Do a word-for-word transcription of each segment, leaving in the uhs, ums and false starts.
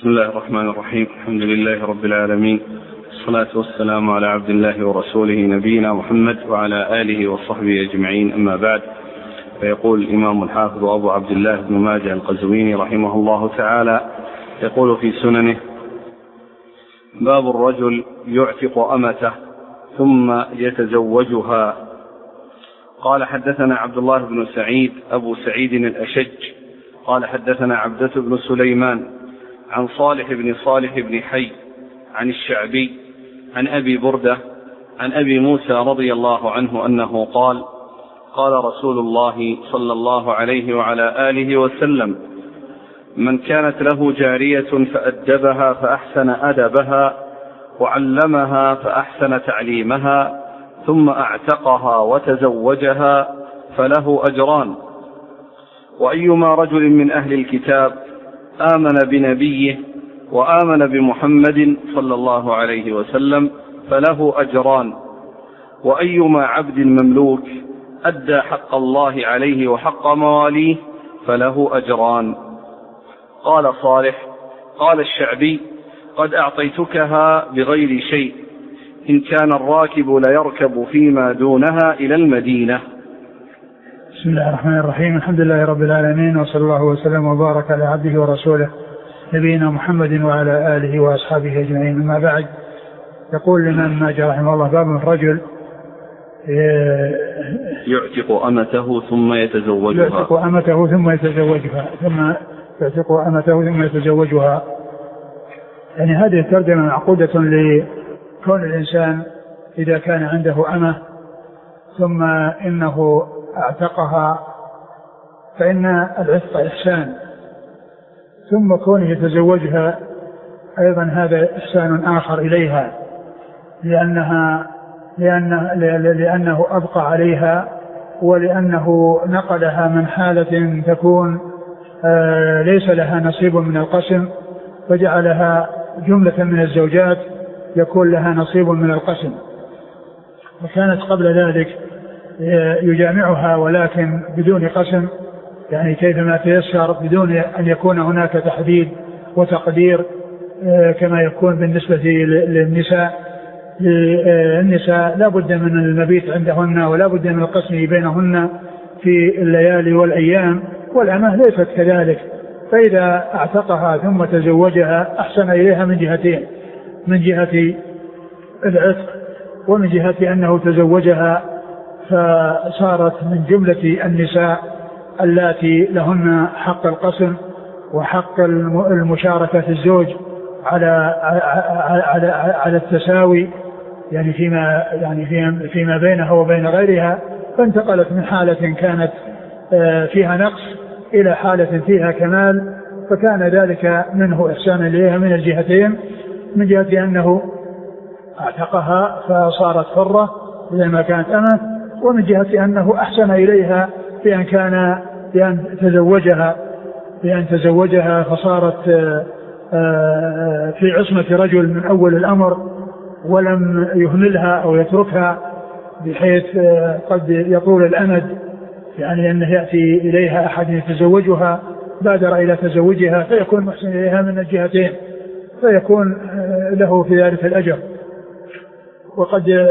بسم الله الرحمن الرحيم. الحمد لله رب العالمين، والصلاة والسلام على عبد الله ورسوله نبينا محمد وعلى آله وصحبه أجمعين، أما بعد. فيقول الإمام الحافظ أبو عبد الله بن ماجه القزويني رحمه الله تعالى يقول في سننه: باب الرجل يعتق أمته ثم يتزوجها. قال: حدثنا عبد الله بن سعيد أبو سعيد الأشج قال: حدثنا عبدة بن سليمان عن صالح بن صالح بن حي عن الشعبي عن أبي بردة عن أبي موسى رضي الله عنه أنه قال: قال رسول الله صلى الله عليه وعلى آله وسلم: من كانت له جارية فأدبها فأحسن أدبها وعلمها فأحسن تعليمها ثم أعتقها وتزوجها فله أجران، وأيما رجل من أهل الكتاب آمن بنبيه وآمن بمحمد صلى الله عليه وسلم فله أجران، وأيما عبد مملوك أدى حق الله عليه وحق مواليه فله أجران. قال صالح: قال الشعبي: قد أعطيتكها بغير شيء، إن كان الراكب ليركب فيما دونها إلى المدينة. بسم الله الرحمن الرحيم. الحمد لله رب العالمين، وصلى الله وسلم وبارك على عبده ورسوله نبينا محمد وعلى آله وأصحابه أجمعين، أما بعد. يقول الإمام ماجه رحمه الله: باب الرجل يعتق أمته ثم يتزوجها. يعتق أمته ثم يتزوجها ثم يعتق أمته ثم يتزوجها. يعني هذه الترجمة معقودة لكون الإنسان إذا كان عنده أمة ثم إنه اعتقها فإن العتق إحسان، ثم كونه يتزوجها أيضا هذا إحسان آخر إليها، لأنها لأنه, لأنه أبقى عليها، ولأنه نقلها من حالة تكون ليس لها نصيب من القسم فجعلها جملة من الزوجات يكون لها نصيب من القسم، وكانت قبل ذلك يجامعها ولكن بدون قسم، يعني كيفما تيسر بدون أن يكون هناك تحديد وتقدير كما يكون بالنسبة للنساء. النساء لا بد من المبيت عندهن ولا بد من القسم بينهن في الليالي والأيام، والأمة ليست كذلك، فإذا اعتقها ثم تزوجها أحسن إليها من جهتين: من جهة العتق ومن جهة أنه تزوجها فصارت من جملة النساء اللاتي لهن حق القسم وحق المشاركة في الزوج على على على التساوي، يعني فيما يعني فيما بينها وبين غيرها، فانتقلت من حالة كانت فيها نقص إلى حالة فيها كمال، فكان ذلك منه إحسان إليها من الجهتين: من جهة أنه اعتقها فصارت حرة إذا ما كانت أمة، ومن جهة أنه أحسن إليها بأن كان بأن تزوجها بأن تزوجها فصارت في عصمة رجل من أول الأمر ولم يهملها أو يتركها بحيث قد يطول الأمد، يعني أنه يأتي إليها أحد يتزوجها بادر إلى تزوجها فيكون محسن إليها من الجهتين، فيكون له في ذلك الأجر. وقد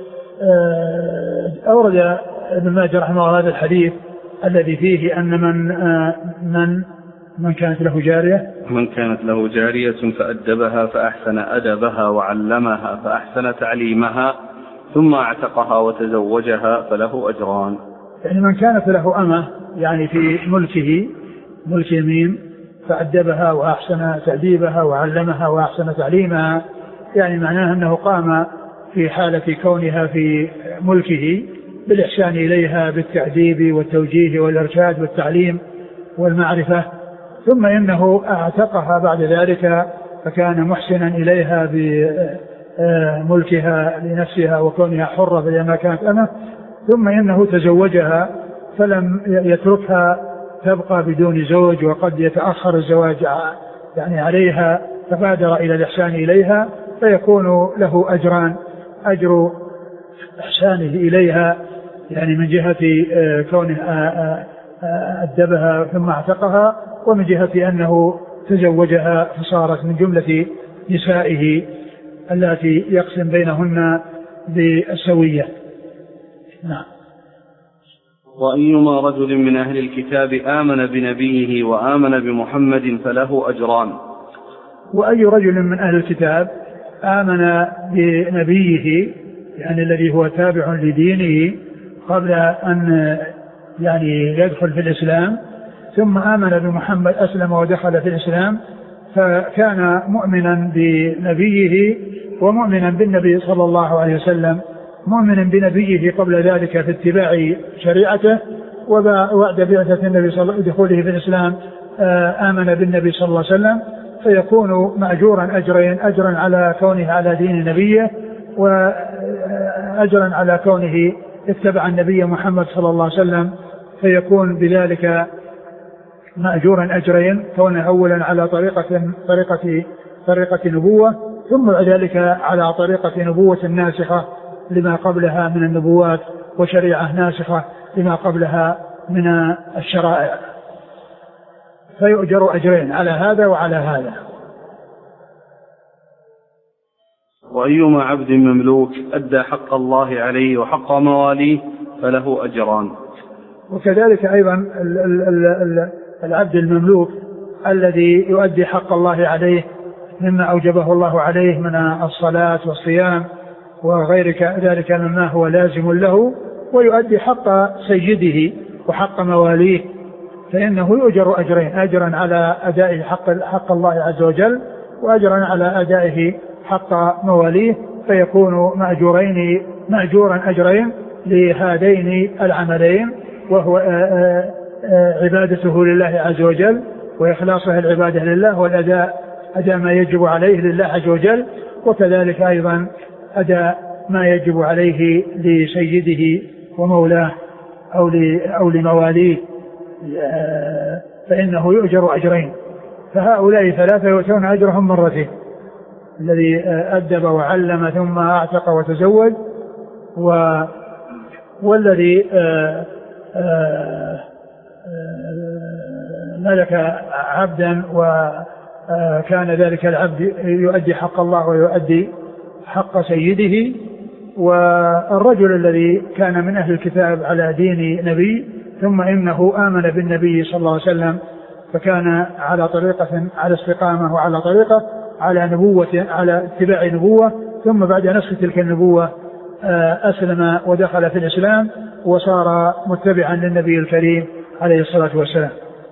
أورد ابن ماجه رحمه الله هذا الحديث الذي فيه أن من من من كانت له جارية من كانت له جارية فأدبها فأحسن أدبها وعلمها فأحسن تعليمها ثم اعتقها وتزوجها فله أجران. يعني من كانت له أمة يعني في ملكه ملك يمين فأدبها وأحسن تأديبها وعلمها وأحسن تعليمها، يعني معناه أنه قام في حالة كونها في ملكه بالإحسان إليها بالتأديب والتوجيه والإرشاد والتعليم والمعرفة، ثم إنه اعتقها بعد ذلك فكان محسنا إليها بملكها لنفسها وكونها حرة إذا ما كانت أمة، ثم إنه تزوجها فلم يتركها تبقى بدون زوج وقد يتأخر الزواج يعني عليها، فبادر إلى الإحسان إليها فيكون له أجران: أجر إحسانه إليها يعني من جهة كونه أدبها ثم اعتقها، ومن جهة أنه تزوجها فصارت من جملة نسائه التي يقسم بينهن بالسوية. نعم. وأيما رجل من أهل الكتاب آمن بنبيه وآمن بمحمد فله أجران. وأي رجل من أهل الكتاب آمن بنبيه يعني الذي هو تابع لدينه قبل أن يعني يدخل في الإسلام ثم آمن بمحمد أسلم ودخل في الإسلام فكان مؤمنا بنبيه ومؤمنا بالنبي صلى الله عليه وسلم مؤمنا بنبيه قبل ذلك في اتباع شريعته وبعد بعثة النبي صلى الله عليه وسلم دخوله في الإسلام آمن بالنبي صلى الله عليه وسلم فيكون مأجورا أجرين أجرا على كونه على دين نبيه وأجرا على كونه اتبع النبي محمد صلى الله عليه وسلم فيكون بذلك مأجورا أجرين كونه أولا على طريقة طريقة طريقة نبوة ثم بعد ذلك على طريقة نبوة ناسخة لما قبلها من النبوات وشريعة ناسخة لما قبلها من الشرائع فيؤجر أجرين على هذا وعلى هذا. وأيما عبد مملوك أدى حق الله عليه وحق مواليه فله أجران. وكذلك أيضا العبد المملوك الذي يؤدي حق الله عليه مما أوجبه الله عليه من الصلاة والصيام وغير ذلك مما هو لازم له ويؤدي حق سيده وحق مواليه فإنه يؤجر أجرين أجرا على أداء حق, حق الله عز وجل وأجرا على أدائه حق مواليه فيكون مأجورين مأجورا أجرين لهذين العملين وهو عبادته لله عز وجل وإخلاصه العبادة لله والأداء أداء ما يجب عليه لله عز وجل وكذلك أيضا أداء ما يجب عليه لسيده ومولاه أو أو لمواليه فإنه يؤجر أجرين فهؤلاء ثلاثة يؤتون أجرهم مرتين الذي أدب وعلم ثم أعتق وتزوج و والذي ملك عبدا وكان ذلك العبد يؤدي حق الله ويؤدي حق سيده والرجل الذي كان من أهل الكتاب على دين نبي ثم إنه آمن بالنبي صلى الله عليه وسلم فكان على طريقة على استقامة وعلى طريقة على نبوة على اتباع نبوة ثم بعد نسخ تلك النبوة أسلم ودخل في الإسلام وصار متبعا للنبي الكريم عليه الصلاة والسلام.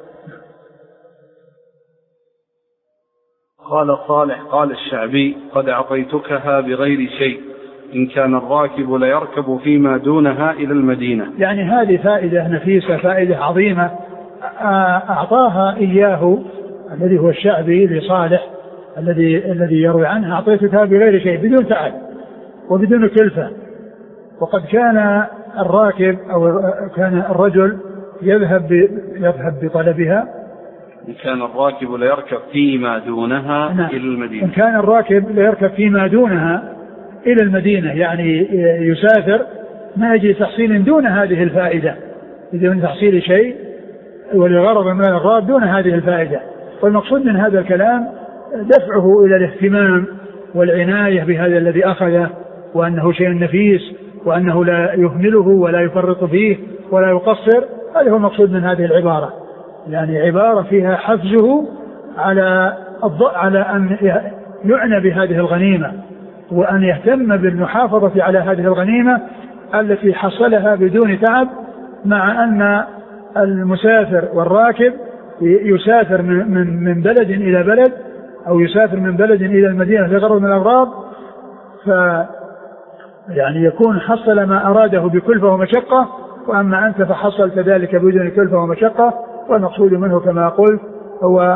قال صالح قال الشعبي قد أعطيتكها بغير شيء إن كان الراكب ليركب فيما دونها إلى المدينة. يعني هذه فائدة نفيسة فائدة عظيمة أعطاها إياه الذي هو الشعبي لصالح الذي الذي يروي عنه أعطيتكها بغير شيء بدون تعب وبدون كلفة وقد كان الراكب أو كان الرجل يذهب يذهب بطلبها إن كان الراكب ليركب فيما دونها نعم. إلى المدينة. إن كان الراكب ليركب فيما دونها إلى المدينة يعني يسافر ما يجي تحصيل دون هذه الفائدة بدون تحصيل شيء ولغرض من الأغراض دون هذه الفائدة والمقصود من هذا الكلام دفعه إلى الاهتمام والعناية بهذا الذي أخذه وأنه شيء نفيس وأنه لا يهمله ولا يفرط فيه ولا يقصر هذا هو المقصود من هذه العبارة يعني عبارة فيها حفزه على الضوء على أن يعنى بهذه الغنيمة وأن يهتم بالمحافظة على هذه الغنيمة التي حصلها بدون تعب مع أن المسافر والراكب يسافر من من بلد إلى بلد أو يسافر من بلد إلى المدينة لغرض من الأغراض ف يعني يكون حصل ما أراده بكلفة ومشقة وأما أنت فحصلت ذلك بدون كلفة ومشقة والمقصود منه كما قلت هو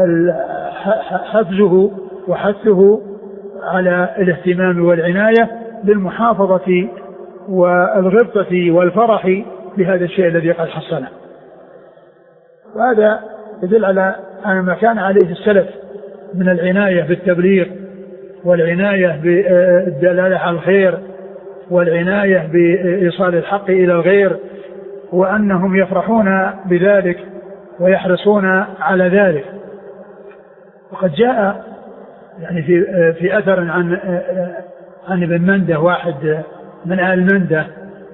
حفزه وحثه على الاهتمام والعناية بالمحافظة والغبطة والفرح بهذا الشيء الذي قد حصله وهذا يدل على أن ما كان عليه السلف من العناية بالتبليغ والعناية بالدلالة على الخير والعناية بإيصال الحق إلى الغير وأنهم يفرحون بذلك ويحرصون على ذلك وقد جاء يعني في في أثر عن عن ابن منده واحد من آل منده،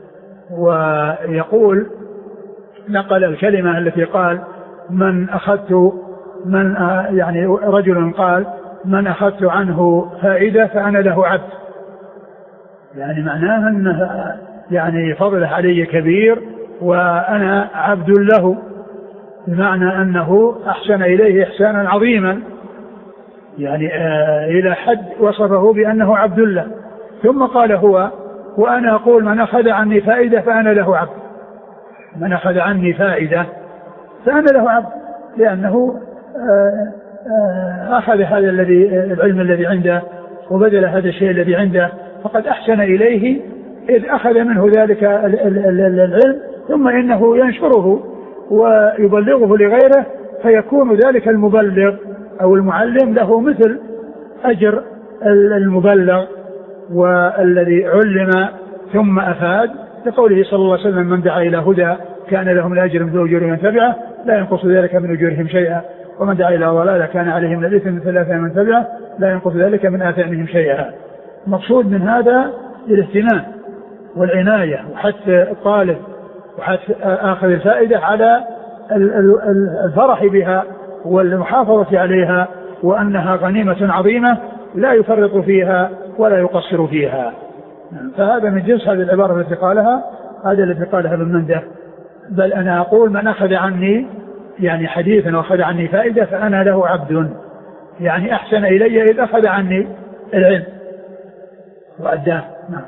ويقول نقل الكلمة التي قال من أخذت من يعني رجل قال من أخذت عنه فائدة فأنا له عبد، يعني معناه أنه يعني فضله علي كبير وأنا عبد له، بمعنى أنه أحسن إليه إحسانا عظيما، يعني آه إلى حد وصفه بأنه عبد له. ثم قال هو وأنا أقول من أخذ عني فائدة فأنا له عبد، من أخذ عني فائدة فأنا له عبد، لأنه آه آه أخذ هذا الذي العلم الذي عنده وبذل هذا الشيء الذي عنده، فقد أحسن إليه إذ أخذ منه ذلك العلم، ثم إنه ينشره ويبلغه لغيره، فيكون ذلك المبلغ أو المعلم له مثل أجر المبلغ والذي علم ثم أفاد، لقوله صلى الله عليه وسلم من دعا إلى هدى كان له من أجر مثل أجور من تبعه لا ينقص ذلك من أجورهم شيئا، ومن دعا إلى ضلالة كان عليه من الإثم مثل آثام من تبعه لا ينقص ذلك من آثامهم شيئا. المقصود من هذا الاهتمام والعناية وحث الطالب وحث آخذ الفائدة على الفرح بها والمحافظة عليها، وأنها غنيمة عظيمة لا يفرط فيها ولا يقصر فيها. فهذا من جنس هذه العبارة التي قالها هذا الذي قالها ابن منده، بل أنا أقول من أخذ عني يعني حديثا وأخذ عني فائدة فأنا له عبد، يعني أحسن إلي إذ أخذ عني العلم وأداه. نعم.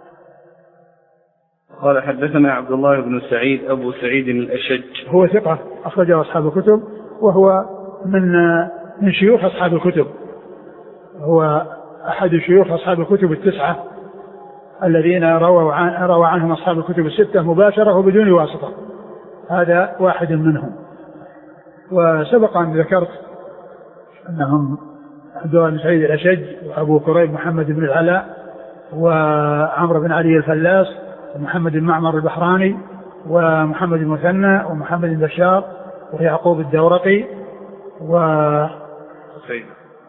قال حدثنا عبد الله بن سعيد أبو سعيد الأشج، هو ثقة أخرجه أصحاب الكتب، وهو من من شيوخ أصحاب الكتب، هو أحد شيوخ أصحاب الكتب التسعة الذين رووا عن روى عنهم أصحاب الكتب الستة مباشرة وبدون واسطة، هذا واحد منهم. وسبق أن ذكرت أنهم عبد الله بن سعيد الأشج وأبو كريب محمد بن العلاء وعمرو بن علي الفلاس ومحمد بن معمر البحراني ومحمد المثنى ومحمد بن بشار ويعقوب الدورقي و قتيبة.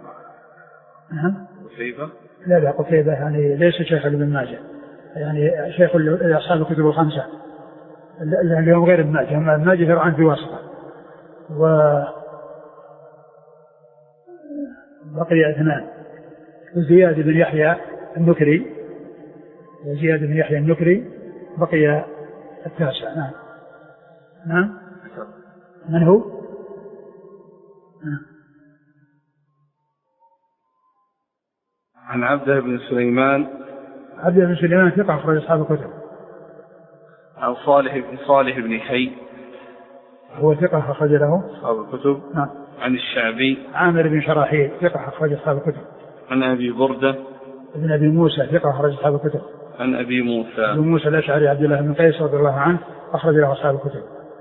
قتيبة؟ لا لا قتيبة يعني ليس شيخ ابن ماجه، يعني شيخ أصحاب الكتب الخمسة اليوم غير ابن ماجه، أما ابن ماجه يروى عنه في واسطة. وبقي اثنان، وزياد بن يحيى النكري وزياد بن يحيى النكري بقي التاسع. نعم. نعم. من هو؟ نعم. عن عبده بن سليمان. عبده بن سليمان ثقة أخرج أصحاب الكتب. عن صالح بن صالح بن حي، هو ثقة أخرج له أصحاب الكتب. نعم. عن الشعبي عامر بن شراحيل ثقة أخرج أصحاب الكتب. عن أبي بردة ابن أبي موسى ثقة أخرج أصحاب الكتب. عن أبي موسى أبي موسى الأشعري عبد الله بن قيس رضي الله عنه أخرج له أصحاب الكتب.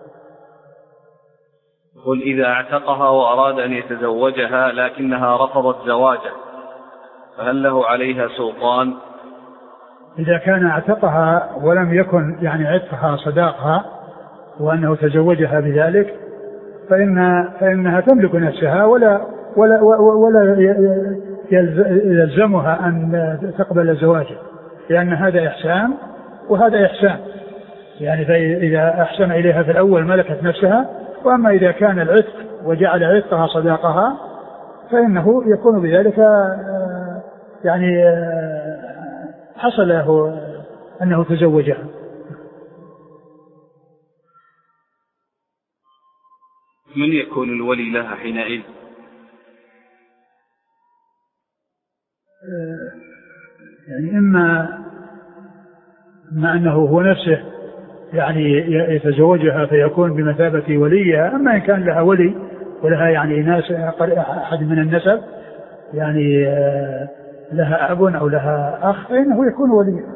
قل إذا اعتقها وأراد أن يتزوجها لكنها رفضت زواجه فهل له عليها سلطان؟ إذا كان اعتقها ولم يكن يعني عتقها صداقها وأنه تزوجها بذلك فإن فإنها تملك نفسها ولا ولا ولا يلزمها أن تقبل زواجه، لأن هذا إحسان وهذا إحسان، يعني فإذا أحسن إليها في الأول ملكت نفسها، وأما إذا كان العتق وجعل عتقها صداقها فإنه يكون بذلك يعني حصل له أنه تزوجها. من يكون الولي لها حينئذ؟ يعني إما ما أنه هو نفسه يعني يتزوجها فيكون بمثابة وليها، أما إن كان لها ولي ولها يعني ناس أحد من النسب يعني لها أب أو لها أخ فإنه يكون وليها.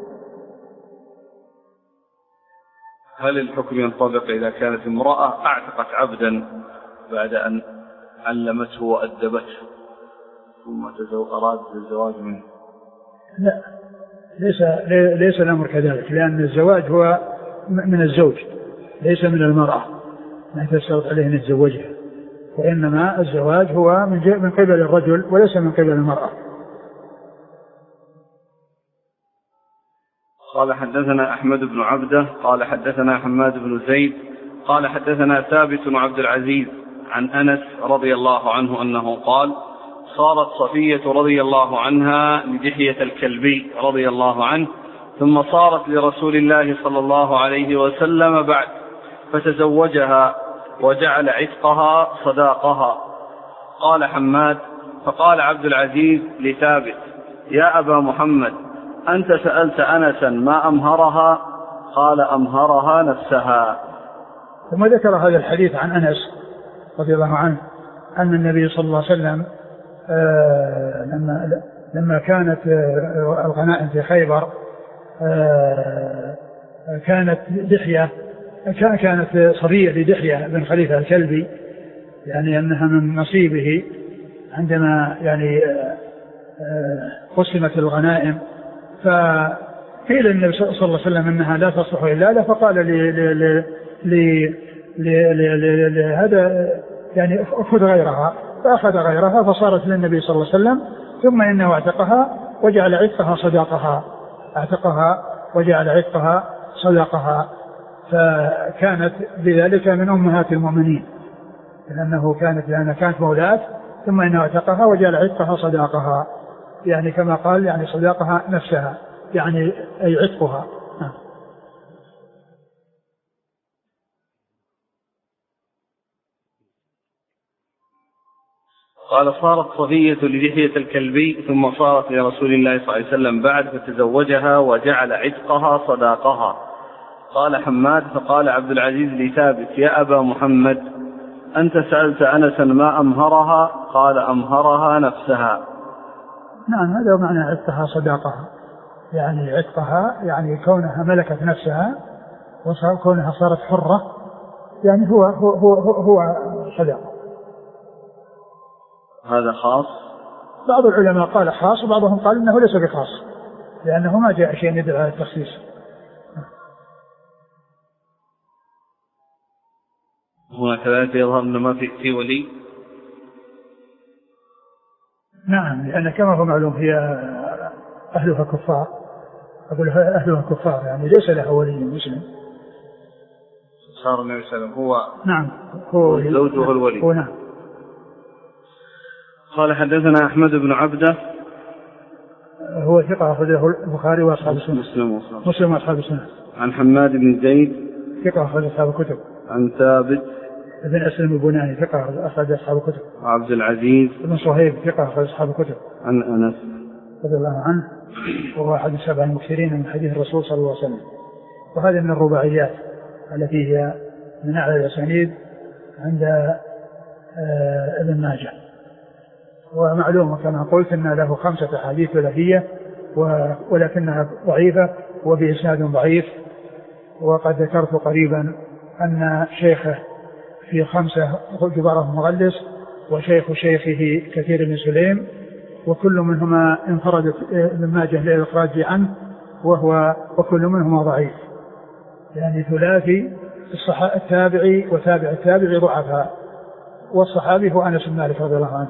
هل الحكم ينطبق إذا كانت امرأة اعتقت عبدا بعد أن علمته وأدبته ثم أراد الزواج منه؟ لا، ليس ليس الأمر كذلك، لأن الزواج هو من الزوج ليس من المرأة، ما تشترط عليه أن يتزوجها، وإنما الزواج هو من من قبل الرجل وليس من قبل المرأة. قال حدثنا أحمد بن عبده قال حدثنا حماد بن زيد قال حدثنا ثابت عبد العزيز عن أنس رضي الله عنه أنه قال صارت صفية رضي الله عنها لدحية الكلبي رضي الله عنه ثم صارت لرسول الله صلى الله عليه وسلم بعد فتزوجها وجعل عتقها صداقها. قال حماد فقال عبد العزيز لثابت يا أبا محمد أنت سألت أنسا ما أمهرها؟ قال أمهرها نفسها. ثم ذكر هذا الحديث عن أنس رضي الله عنه أن النبي صلى الله عليه وسلم آه لما, لما كانت آه الغنائم في خيبر آه كانت دحية كانت صبية لدحية بن خليفة الكلبي، يعني أنها من نصيبه عندما يعني قسمت الغنائم، فقيل النبي صلى الله عليه وسلم أنها لا تصلح إلا له، فقال لهذا يعني خذ غيرها، فأخذ غيرها فصارت للنبي صلى الله عليه وسلم، ثم إنه اعتقها وجعل عتقها صداقها، اعتقها وجعل عتقها صداقها، فكانت بذلك من أمهات المؤمنين، لأنه كانت لأنها كانت مولاة ثم إنه اعتقها وجعل عتقها صداقها، يعني كما قال يعني صداقها نفسها، يعني أي عتقها. قال صارت صفية لدحية الكلبي ثم صارت لرسول الله صلى الله عليه وسلم بعد فتزوجها وجعل عتقها صداقها. قال حماد فقال عبد العزيز لثابت يا أبا محمد أنت سألت أنسا ما أمهرها؟ قال أمهرها نفسها. نعم هذا معنى عتقها صداقها، يعني عتقها يعني كونها ملكت نفسها وكونها صارت حرة، يعني هو هو هو, هو صداقة. هذا خاص؟ بعض العلماء قال خاص وبعضهم قال إنه ليس بخاص، لأنه ما جاء شيء يدل على التخصيص. هنا كذلك يظهر أن ما في, في ولي. نعم لأن كما هو معلوم هي أهلها كفار، أقول أهلها كفار يعني ليس لها ولي مسلم. صار النبي صلى الله عليه وسلم هو نعم هو زوجه الولي. هو نعم. قال حدثنا أحمد بن عبده هو ثقة أخرجه البخاري وأصحاب السنة. مسلم مسلم وأصحاب السنة. عن حماد بن زيد ثقة أخرج أصحاب الكتب. عن ثابت بن أسلم البناني ثقة أخرج أصحاب الكتب. عبد العزيز بن صهيب ثقة أخرج أصحاب الكتب. عن أنس رضي الله عنه وهو أحد السبع المكثرين من حديث الرسول صلى الله عليه وسلم. وهذه من الرباعيات التي هي من أعلى الأسانيد عند ابن ماجه. ومعلوم كما قلت أن له خمسة أحاديث ثلاثية ولكنها ضعيفة وبإسناد ضعيف. وقد ذكرت قريبا أن شيخه في خمسة جبارة مغلس وشيخ شيخه كثير بن سليم، وكل منهما انفردت ابن ماجه للإخراج عنه وهو وكل منهما ضعيف، يعني ثلاثي التابعي وتابع التابعي ضعفاء، والصحابي هو أنس بن مالك رضي الله عنه.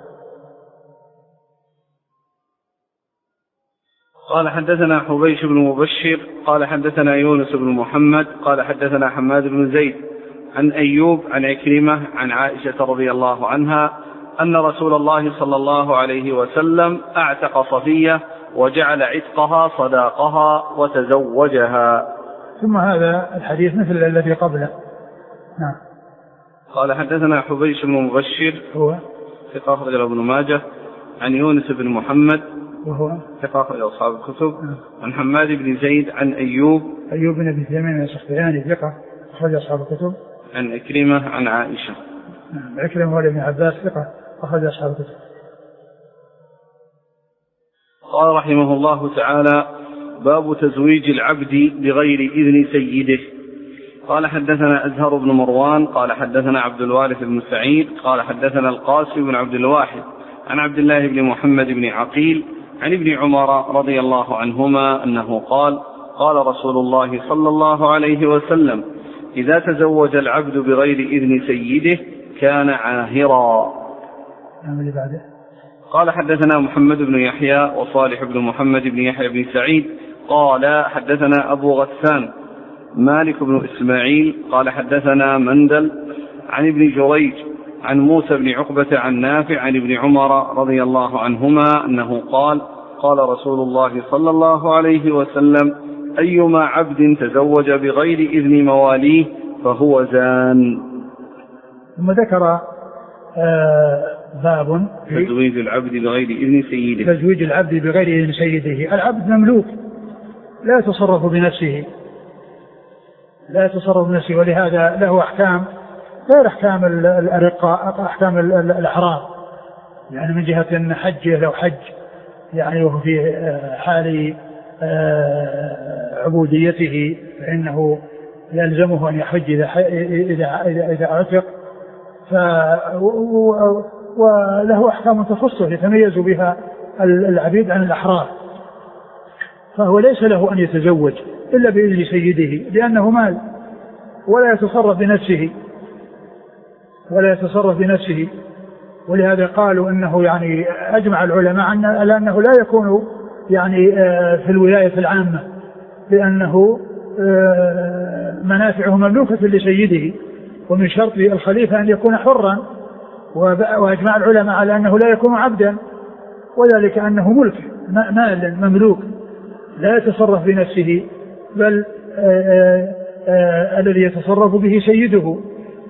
قال حدثنا حبيش بن مبشر قال حدثنا يونس بن محمد قال حدثنا حماد بن زيد عن أيوب عن عكرمة عن عائشة رضي الله عنها أن رسول الله صلى الله عليه وسلم أعتق صفية وجعل عتقها صداقها وتزوجها. ثم هذا الحديث مثل الذي قبله. نعم. قال حدثنا حبيش بن مبشر هو ثقة أخرجه ابن ماجه عن يونس بن محمد وهو ثقة أخرجه أصحاب الكتب عن حماد بن زيد عن أيوب أيوب بن أبي تميم السختياني ثقة أخرج أصحاب الكتب عن عكرمة عن عائشة. نعم. عكرمة ولد ابن عباس ثقة أخرج أصحاب الكتب. قال رحمه الله تعالى باب تزويج العبد بغير إذن سيده. قال حدثنا أزهر بن مروان قال حدثنا عبد الوارث بن سعيد قال حدثنا القاسم بن عبد الواحد عن عبد الله بن محمد بن عقيل عن ابن عمر رضي الله عنهما أنه قال قال رسول الله صلى الله عليه وسلم إذا تزوج العبد بغير إذن سيده كان عاهرا. قال حدثنا محمد بن يحيى وصالح بن محمد بن يحيى بن سعيد قال حدثنا أبو غسان مالك بن إسماعيل قال حدثنا مندل عن ابن جريج عن موسى بن عقبة عن نافع عن ابن عمر رضي الله عنهما أنه قال قال رسول الله صلى الله عليه وسلم أيما عبد تزوج بغير إذن مواليه فهو زان. ثم ذكر آه باب تزويج العبد بغير إذن سيده. تزويج العبد بغير إذن سيده. العبد مملوك لا يتصرف بنفسه لا يتصرف بنفسه ولهذا له أحكام غير أحكام الأرقاء أحكام الأحرار، يعني من جهة أن حجه لو حج يعني وهو في حال عبوديته فإنه يلزمه أن يحج إذا إذا إذا, إذا أعتق، وله أحكام تخصه يتميز بها العبيد عن الأحرار، فهو ليس له أن يتزوج إلا بإذن سيده لأنه مال ولا يتصرف بنفسه ولا يتصرف بنفسه ولهذا قالوا أنه يعني أجمع العلماء على أنه لا يكون يعني في الولاية العامة لأنه منافعه مملوكة لسيده، ومن شرط الخليفة أن يكون حرا، وأجمع العلماء على أنه لا يكون عبدا وذلك أنه ملك مال مملوك لا يتصرف بنفسه بل آآ آآ الذي يتصرف به سيده،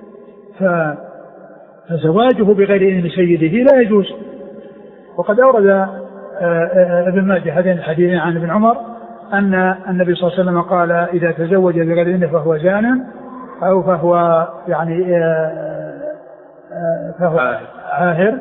فزواجه بغير إذن سيده لا يجوز. وقد أورد ابن ماجه هذين الحديثين عن ابن عمر أن النبي صلى الله عليه وسلم قال إذا تزوج بغير إذن فهو زان أو فهو يعني فهو عاهر،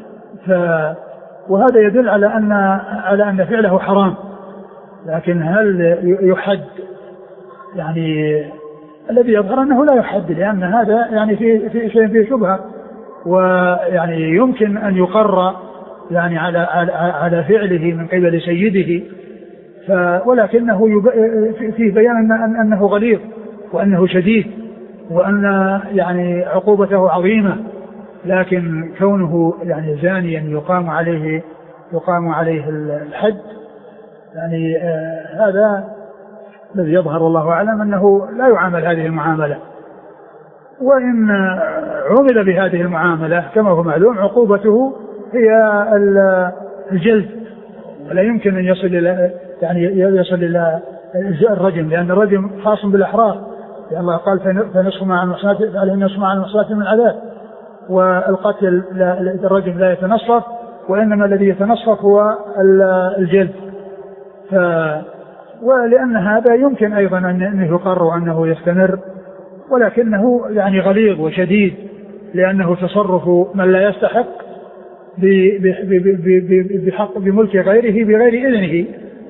وهذا يدل على أن على أن فعله حرام، لكن هل يحد؟ يعني الذي يظهر أنه لا يحد لأن هذا يعني في في شيء فيه شبهة، ويعني يمكن أن يقر يعني على على فعله من قبل سيده، ولكنه في بيان أن أنه غليظ وأنه شديد وأن يعني عقوبته عظيمة، لكن كونه يعني زانيا يقام عليه يقام عليه الحد يعني آه هذا الذي يظهر والله أعلم أنه لا يعامل هذه المعاملة، وإن عمل بهذه المعاملة كما هو معلوم عقوبته هي الجلد، ولا يمكن أن يصل إلى يعني يصل إلى الرجم، لأن الرجم خاص بالأحرار، لأن الله قال فنصف مع المحصنات عليه نصف مع المحصنات من العذاب، والقتل الرجم لا يتنصف، وإنما الذي يتنصف هو الجلد. ف ولأن هذا يمكن أيضا أنه يقر وأنه يستمر، ولكنه يعني غليظ وشديد لأنه تصرف من لا يستحق بحق بملك غيره بغير إذنه.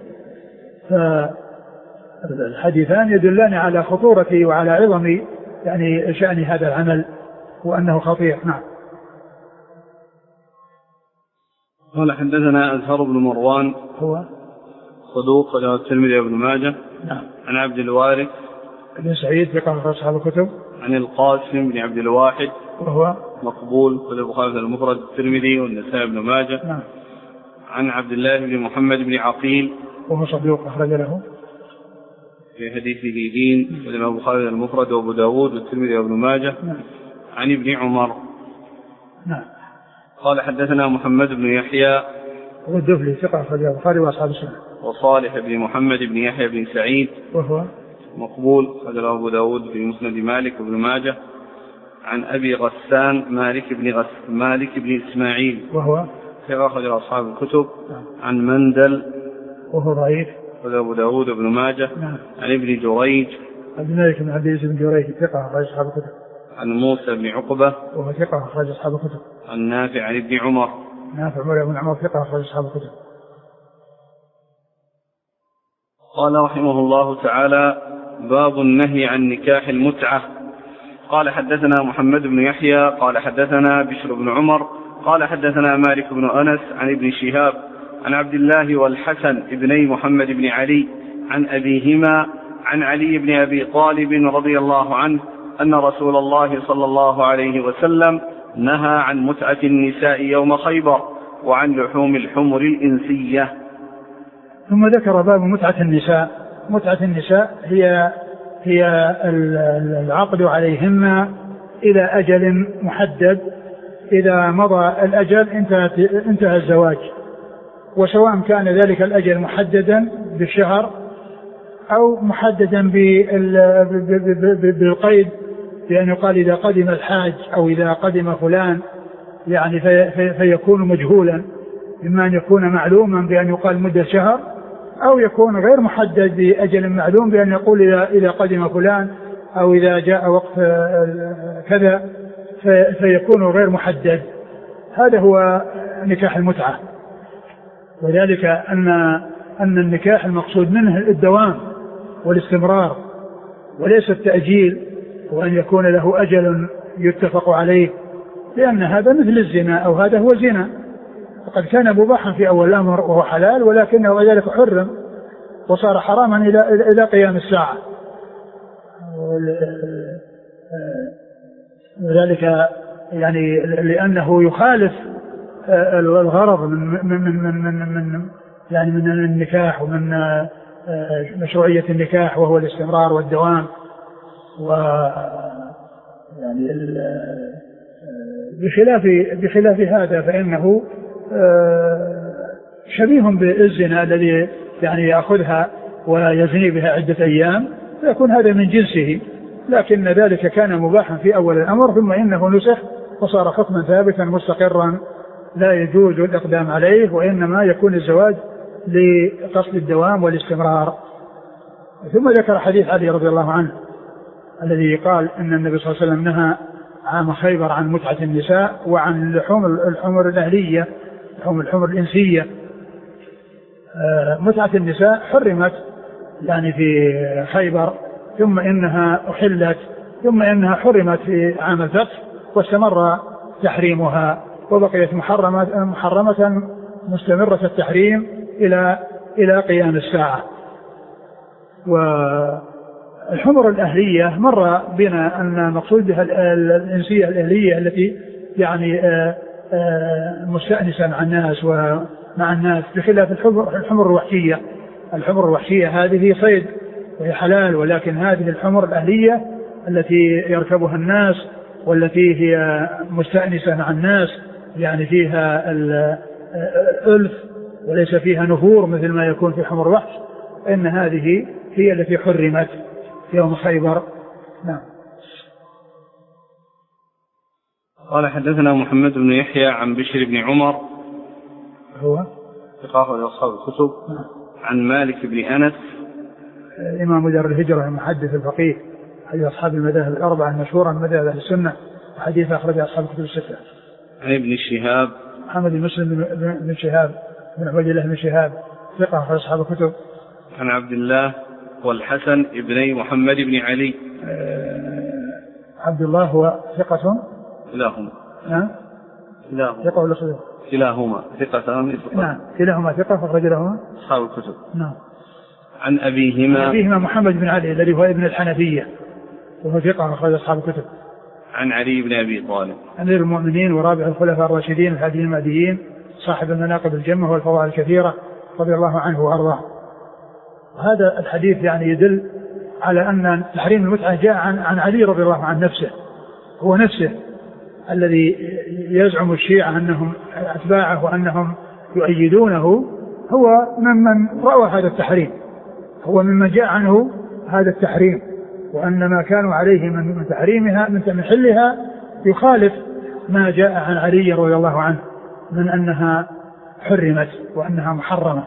فالحديثان يدلان على خطورة وعلى عظم يعني شأن هذا العمل وأنه خطير. نعم. قال حدثنا أزهر بن مروان هو صدوق خرج الترمذي وابن ماجه. نعم. عن عبد الوارث بن سعيد ثقة أصحاب الكتب. عن القاسم بن عبد الواحد وهو مقبول في البخاري المفرد الترمذي والنسائي بن ماجه. نعم. عن عبد الله بن محمد بن عقيل وهو صدوق أخرج له في حديثه دين والإمام البخاري المفرد وأبو داود والترمذي وابن ماجه. نعم. عن ابن عمر. نعم. قال حدثنا محمد بن يحيى والدفلي ثقة أخرج البخاري وأصحاب السنة. وصالح بن محمد بن يحيى بن سعيد وهو مقبول أخرج أبو داود في مسند مالك وابن ماجه. عن أبي غسان مالك بن غس مالك بن إسماعيل وهو ثقة أخرج أصحاب الكتب. نعم. عن مندل وهو ضعيف أخرج أبو داود وابن ماجه. نعم. عن ابن جريج عبد الملك بن عبد العزيز بن جريج ثقة أخرج أصحاب الكتب. عن موسى بن عقبة وهو ثقة أخرج أصحاب الكتب. عن نافع عن ابن عمر. نافع مولى بن عمر ثقة أخرج أصحاب الكتب. قال رحمه الله تعالى باب النهي عن نكاح المتعة. قال حدثنا محمد بن يحيى قال حدثنا بشر بن عمر قال حدثنا مالك بن أنس عن ابن شهاب عن عبد الله والحسن ابني محمد بن علي عن أبيهما عن علي بن أبي طالب رضي الله عنه أن رسول الله صلى الله عليه وسلم نهى عن متعة النساء يوم خيبر وعن لحوم الحمر الإنسية. ثم ذكر باب متعة النساء. متعة النساء هي هي العقد عليهن إلى أجل محدد، إذا مضى الأجل انتهى الزواج، وسواء كان ذلك الأجل محددا بالشهر أو محددا بالقيد، بأن يقال إذا قدم الحاج أو إذا قدم فلان يعني في فيكون مجهولا، إما أن يكون معلوما بأن يقال مدة شهر، أو يكون غير محدد بأجل معلوم بأن يقول إذا, إذا قدم فلان أو إذا جاء وقت كذا، فيكون غير محدد. هذا هو نكاح المتعة. وذلك أن أن النكاح المقصود منه الدوام والاستمرار وليس التأجيل، وأن يكون له أجل يتفق عليه، لأن هذا مثل الزنا أو هذا هو زنا، وقد كان مباحا في أول الأمر وهو حلال، ولكنه ذلك حرم وصار حراما إلى إلى قيام الساعة. وذلك يعني لأنه يخالف الغرض من من من من, من يعني من النكاح ومن مشروعية النكاح، وهو الاستمرار والدوام. و يعني بخلاف بخلاف هذا فإنه شبيه بالزنا الذي يعني يأخذها ويزني بها عدة أيام، فيكون هذا من جنسه، لكن ذلك كان مباحا في أول الأمر، ثم إنه نسخ وصار حكما ثابتا مستقرا لا يجوز الإقدام عليه، وإنما يكون الزواج لقصد الدوام والاستمرار. ثم ذكر حديث علي رضي الله عنه الذي قال أن النبي صلى الله عليه وسلم نهى عام خيبر عن متعة النساء وعن لحوم الحمر الأهلية، لحوم الحمر الإنسية. متعة النساء حرمت يعني في خيبر، ثم إنها أحلت، ثم إنها حرمت في عام الفتح، واستمر تحريمها وبقيت محرمة محرمة مستمرة التحريم إلى إلى قيام الساعة. والحمر الأهلية مر بنا أن مقصود بها الإنسية الأهلية التي يعني مستأنسة مع الناس ومع الناس، بخلاف الحمر الحمر الوحشية. الحمر الوحشية هذه صيد وهي حلال، ولكن هذه الحمر الأهلية التي يركبها الناس والتي هي مستأنسة مع الناس، يعني فيها الألف وليس فيها نفور مثل ما يكون في حمر الوحش، إن هذه هي التي حرمت يوم خيبر. نعم. قال حدثنا محمد بن يحيى عن بشر بن عمر هو ثقافة لأصحاب الكتب عن مالك بن أنس إمام دار الهجرة المحدث الفقيه حديث أصحاب المذاهب الأربعة المشهورة من مذاهب أهل السنة، وحديث أخرج أصحاب الكتب الستة. عن ابن شهاب محمد بن مسلم بن شهاب بن عبد الله بن شهاب ثقة أخرج أصحاب الكتب. عن عبد الله والحسن ابني محمد بن علي. عبد الله هو ثقة كلاهما نعم كلاهما ثقة ولا صديق؟ كلاهما ثقة. نعم كلاهما ثقة فأخرج لهما أصحاب الكتب. نعم. عن أبيهما أبيهما محمد بن علي الذي هو ابن الحنفية وهو ثقة أخرج أصحاب الكتب. عن علي بن أبي طالب أمير المؤمنين ورابع الخلفاء الراشدين الهاديين المهديين صاحب المناقب الجمة والفضائل الكثيرة رضي الله عنه وأرضاه. هذا الحديث يعني يدل على أن تحريم المتعة جاء عن, عن علي رضي الله عنه نفسه، هو نفسه الذي يزعم الشيعة أنهم أتباعه وأنهم يؤيدونه، هو ممن رأى هذا التحريم، هو ممن جاء عنه هذا التحريم، وأن ما كانوا عليه من تحريمها من محلها يخالف ما جاء عن علي رضي الله عنه من أنها حرمت وأنها محرمة.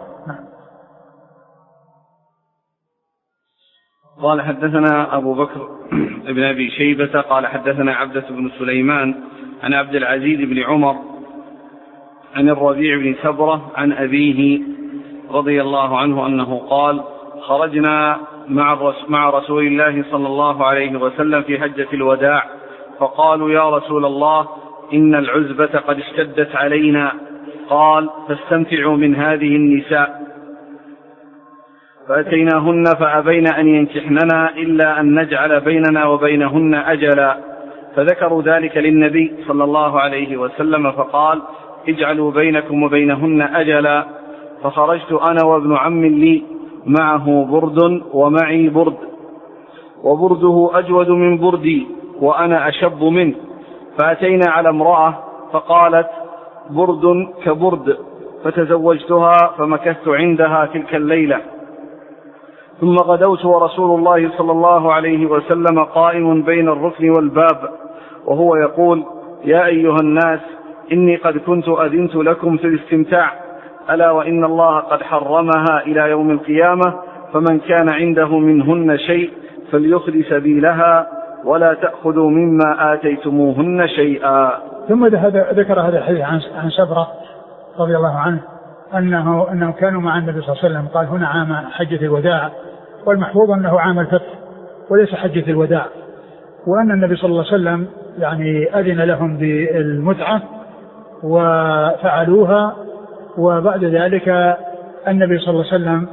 قال حدثنا أبو بكر ابن أبي شيبة قال حدثنا عبدة بن سليمان عن عبد العزيز بن عمر عن الربيع بن سبرة عن أبيه رضي الله عنه أنه قال خرجنا مع رسول الله صلى الله عليه وسلم في حجة الوداع، فقالوا يا رسول الله إن العزبة قد اشتدت علينا، قال فاستمتعوا من هذه النساء. فأتيناهن فأبين أن ينكحننا إلا أن نجعل بيننا وبينهن أجلا، فذكروا ذلك للنبي صلى الله عليه وسلم فقال اجعلوا بينكم وبينهن أجلا. فخرجت أنا وابن عم لي معه برد ومعي برد، وبرده أجود من بردي وأنا أشب منه، فأتينا على امرأة فقالت برد كبرد، فتزوجتها فمكثت عندها تلك الليلة. ثم غدوت ورسول الله صلى الله عليه وسلم قائم بين الركن والباب وهو يقول يا أيها الناس إني قد كنت أذنت لكم في الاستمتاع، ألا وإن الله قد حرمها إلى يوم القيامة، فمن كان عنده منهن شيء فليخل سبيلها ولا تأخذوا مما آتيتموهن شيئا. ثم ذكر هذا الحديث عن سبرة رضي الله عنه أنه, أنه كانوا مع النبي صلى الله عليه وسلم، قال هنا عام حجة الوداع، والمحفوظ أنه عام الفتح وليس حجة الوداع، وأن النبي صلى الله عليه وسلم يعني أذن لهم بالمتعة وفعلوها، وبعد ذلك النبي صلى الله عليه وسلم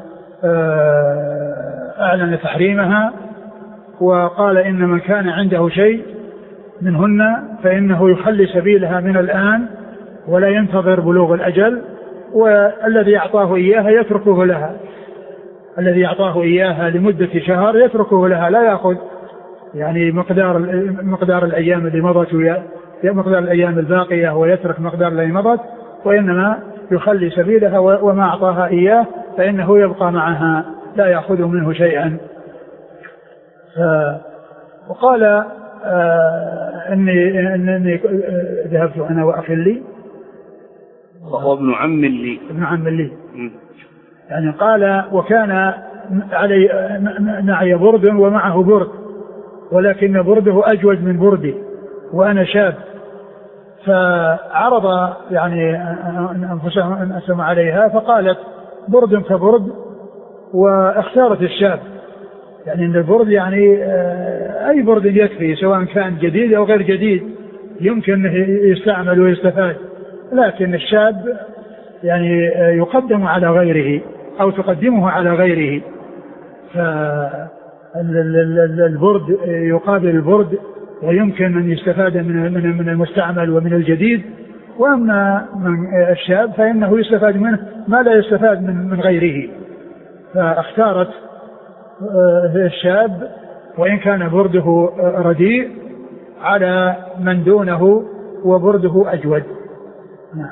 أعلن تحريمها وقال إن من كان عنده شيء منهن فإنه يخلي سبيلها من الآن ولا ينتظر بلوغ الأجل، والذي أعطاه إياها يتركه لها، الذي أعطاه إياها لمدة شهر يتركه لها، لا يأخذ يعني مقدار مقدار الأيام اللي مضت مقدار الأيام الباقية ويترك مقدار التي مضت، وإنما يخلي سبيلها وما أعطاها إياه فإنه يبقى معها لا يأخذ منه شيئا. وقال آه إني, إني ذهبت أنا وأخي لي وهو ابن عم لي ابن عم لي يعني قال وكان علي معي برد ومعه برد، ولكن برده أجود من بردي وأنا شاب، فعرض يعني أنفسهم أن أسم عليها، فقالت برد كبرد، واختارت الشاب، يعني أن البرد يعني أي برد يكفي سواء كان جديد أو غير جديد يمكن يستعمل ويستفاد، لكن الشاب يعني يقدم على غيره أو تقدمه على غيره، فالبرد يقابل البرد ويمكن أن يستفاد من من المستعمل ومن الجديد، وأما من الشاب فإنه يستفاد منه ما لا يستفاد من من غيره، فاختارت الشاب وإن كان برده رديء على من دونه وبرده أجود. نعم.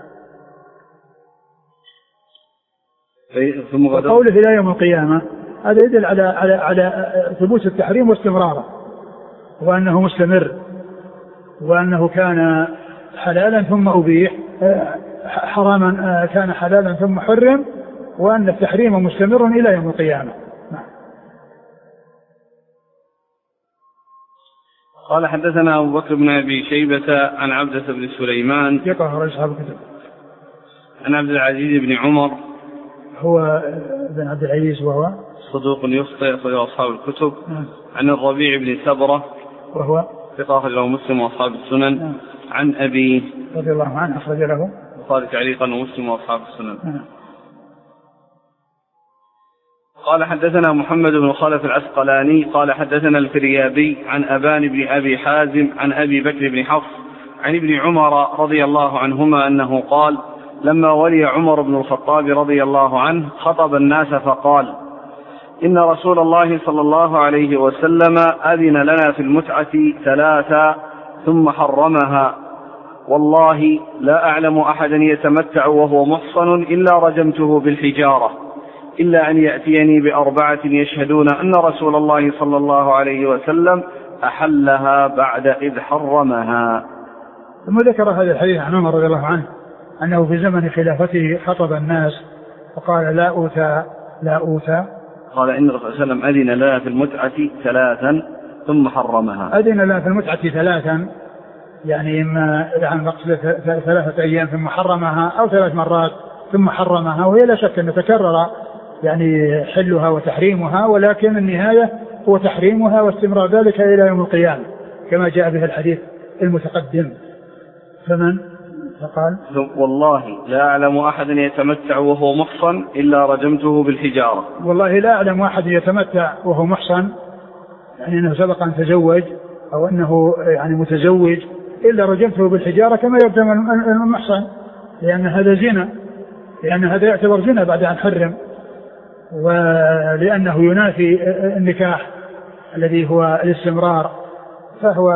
وقوله إلى يوم القيامة هذا يدل على على على ثبوت التحريم واستمراره، وأنه مستمر، وأنه كان حلالا ثم أبيح، حراما كان حلالا ثم حرم، وأن التحريم مستمر إلى يوم القيامة. قال حدثنا أبو بكر بن أبي شيبة عن عبدة بن سليمان يقهر أصحاب الكتب عن عبد العزيز بن عمر هو بن عبد العزيز وهو صدوق يخطئ أخرجه أصحاب الكتب. نعم. عن الربيع بن سبرة وهو ثقة أخرجه مسلم وأصحاب السنن. نعم. عن أبي رضي الله عنه أخرج له البخاري تعليقا ومسلم وأصحاب السنن. نعم. قال حدثنا محمد بن خلف العسقلاني قال حدثنا الفريابي عن أبان بن أبي حازم عن أبي بكر بن حفص عن ابن عمر رضي الله عنهما أنه قال لما ولي عمر بن الخطاب رضي الله عنه خطب الناس فقال إن رسول الله صلى الله عليه وسلم أذن لنا في المتعة ثلاثا ثم حرمها، والله لا أعلم أحدا يتمتع وهو محصن إلا رجمته بالحجارة، إلا أن يأتيني بأربعة يشهدون أن رسول الله صلى الله عليه وسلم أحلها بعد إذ حرمها. ثم ذكر هذا الحديث عن عمر رضي الله عنه أنه في زمن خلافته خطب الناس فقال لا أوتى لا أوتى قال إن الرسول صلى الله عليه وسلم أذن لنا في المتعة ثلاثا ثم حرمها. أذن لنا في المتعة ثلاثا يعني إما عن مقصد ثلاثة أيام ثم حرمها أو ثلاث مرات ثم حرمها، وهي لا شك أن تكرر يعني حلها وتحريمها، ولكن النهاية هو تحريمها واستمرار ذلك إلى يوم القيامة كما جاء به الحديث المتقدم. فمن فقال والله لا أعلم أحدا يتمتع وهو محصن إلا رجمته بالحجارة. والله لا أعلم أحد يتمتع وهو محصن، يعني أنه سبق أن تزوج أو أنه يعني متزوج، إلا رجمته بالحجارة كما يرجم المحصن، لأن هذا زنا، لأن هذا يعتبر زنا بعد أن حرم، ولأنه ينافي النكاح الذي هو الاستمرار، فهو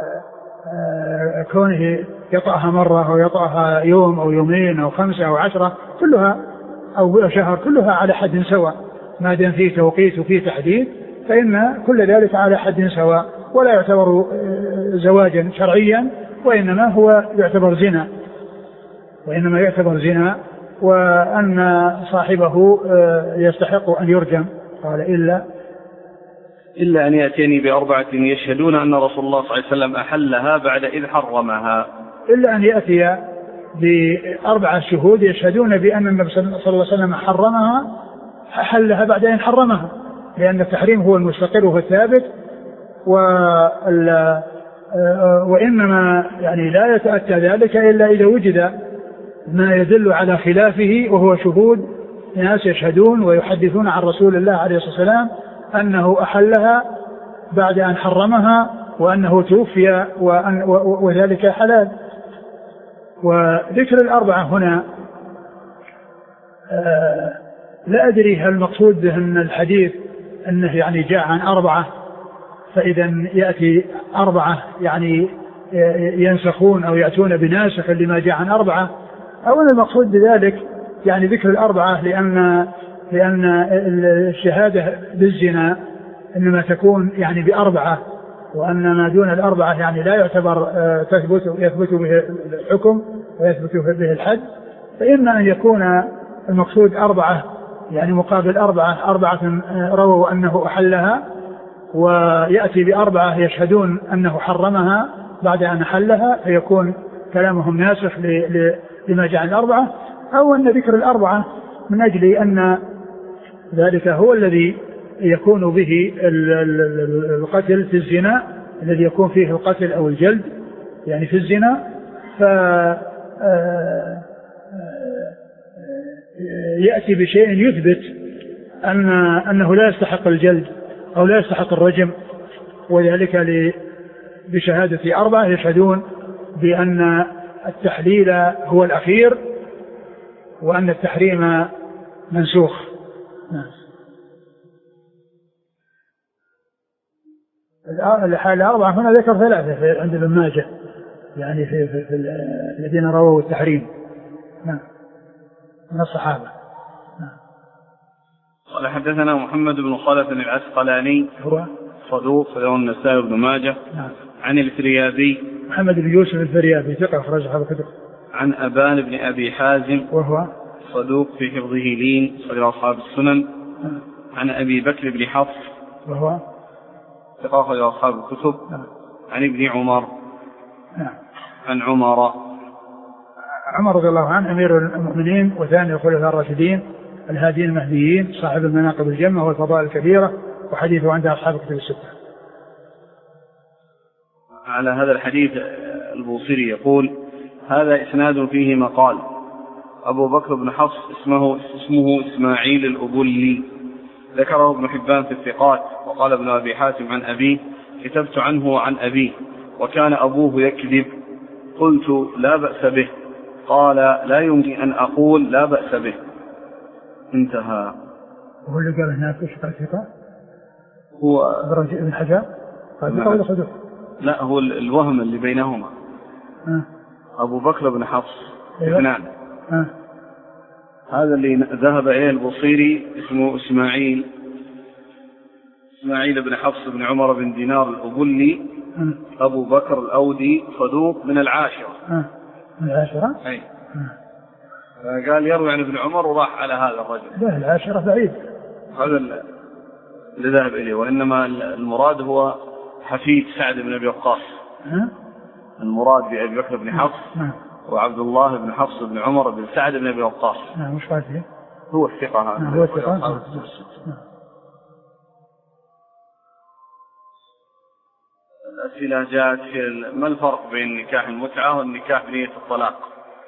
كونه يطأها مرة أو يطأها يوم أو يومين أو خمسة أو عشرة كلها أو شهر كلها على حد سواء، ما دام فيه توقيت وفيه تحديد فإن كل ذلك على حد سواء، ولا يعتبر زواجا شرعيا، وإنما هو يعتبر زنا، وإنما يعتبر زنا، وأن صاحبه يستحق أن يرجم. قال إلا إلا أن يأتيني بأربعة يشهدون أن رسول الله صلى الله عليه وسلم أحلها بعد إذ حرمها. إلا أن يأتي بأربعة شهود يشهدون بأن النبي صلى الله عليه وسلم حرمها أحلها بعد إذ حرمها، لأن التحريم هو المستقر وهو الثابت، وإنما يعني لا يتأتى ذلك إلا إذا وجد ما يدل على خلافه، وهو شهود ناس يشهدون ويحدثون عن رسول الله عليه الصلاة والسلام أنه أحلها بعد أن حرمها، وأنه توفي وأن وذلك حلال. وذكر الأربعة هنا لا أدري هل المقصود به أن الحديث أنه يعني جاء عن أربعة فإذا يأتي أربعة يعني ينسخون أو يأتون بناسخ لما جاء عن أربعة، أو أن المقصود بذلك يعني ذكر الأربعة لأن لأن الشهادة بالزنا إنما تكون يعني بأربعة، وأن ما دون الأربعة يعني لا يعتبر تثبت يثبت به الحكم ويثبت به الحد، فإما أن يكون المقصود أربعة يعني مقابل أربعة أربعة رووا أنه أحلها، ويأتي بأربعة يشهدون أنه حرمها بعد أن أحلها، فيكون كلامهم ناسخ لما جاء عن الأربعة، أو أن ذكر الأربعة من أجل أن ذلك هو الذي يكون به القتل في الزنا، الذي يكون فيه القتل أو الجلد يعني في الزنا، فيأتي بشيء يثبت أن أنه لا يستحق الجلد أو لا يستحق الرجم، وذلك بشهادة أربعة يشهدون بأن التحليل هو الأخير وأن التحريم منسوخ. الحالة الأربعة هنا ذكر ثلاثة عند ابن ماجه يعني في, في, في الذين رووا التحريم نعم من الصحابة. نعم. قال حدثنا محمد بن خلف العسقلاني هو صدوق له النسائي بن ماجه. نعم. عن الفريابي محمد بن يوسف الفريابي ثقة أخرج أصحاب الكتب. عن أبان بن أبي حازم وهو صدوق في حفظه لين صدر أصحاب السنن. نعم. عن أبي بكر بن حفص وهو ثقة أخرج أصحاب الكتب. نعم. عن ابن عمر. نعم. عن عمر عمر رضي الله عنه أمير المؤمنين وثاني الخلفاء الراشدين الهاديين المهديين صاحب المناقب الجمة والفضائل الكبيرة، وحديثه عند أصحاب الكتب الستة. على هذا الحديث البوصيري يقول هذا إسناد فيه مقال. أبو بكر بن حفص اسمه اسمه إسماعيل الأبلي، ذكره ابن حبان في الثقات، وقال ابن أبي حاتم عن أبيه كتبت عنه وعن أبيه وكان أبوه يكذب، قلت لا بأس به، قال لا يمكن أن أقول لا بأس به. انتهى. هو اللي قال هناك ايش قال ثقة؟ هو ابن حجر قال ثقة ولا صدوق؟ لا هو الوهم اللي بينهما. أه. أبو بكر بن حفص أيوة. اثنان. أه. هذا اللي ذهب إليه البصيري اسمه إسماعيل إسماعيل بن حفص بن عمر بن دينار الأبلي. أه. أبو بكر الأودي صدوق من العاشرة. أه. من العاشرة؟ أي. أه. قال يروي عن ابن عمر وراح على هذا الرجل. لا العاشرة بعيد. هذا اللي ذهب إليه، وإنما المراد هو حفيد سعد بن أبي وقاص. أه؟ المراد بأبي بكر بن حفص أه. وعبد الله بن حفص بن عمر بن سعد بن أبي وقاص. أه مش فاهم. هو الثقة هذا. أه هو الثقة. أه. الأسئلة جاءت في ما الفرق بين نكاح المتعة والنكاح بنية الطلاق؟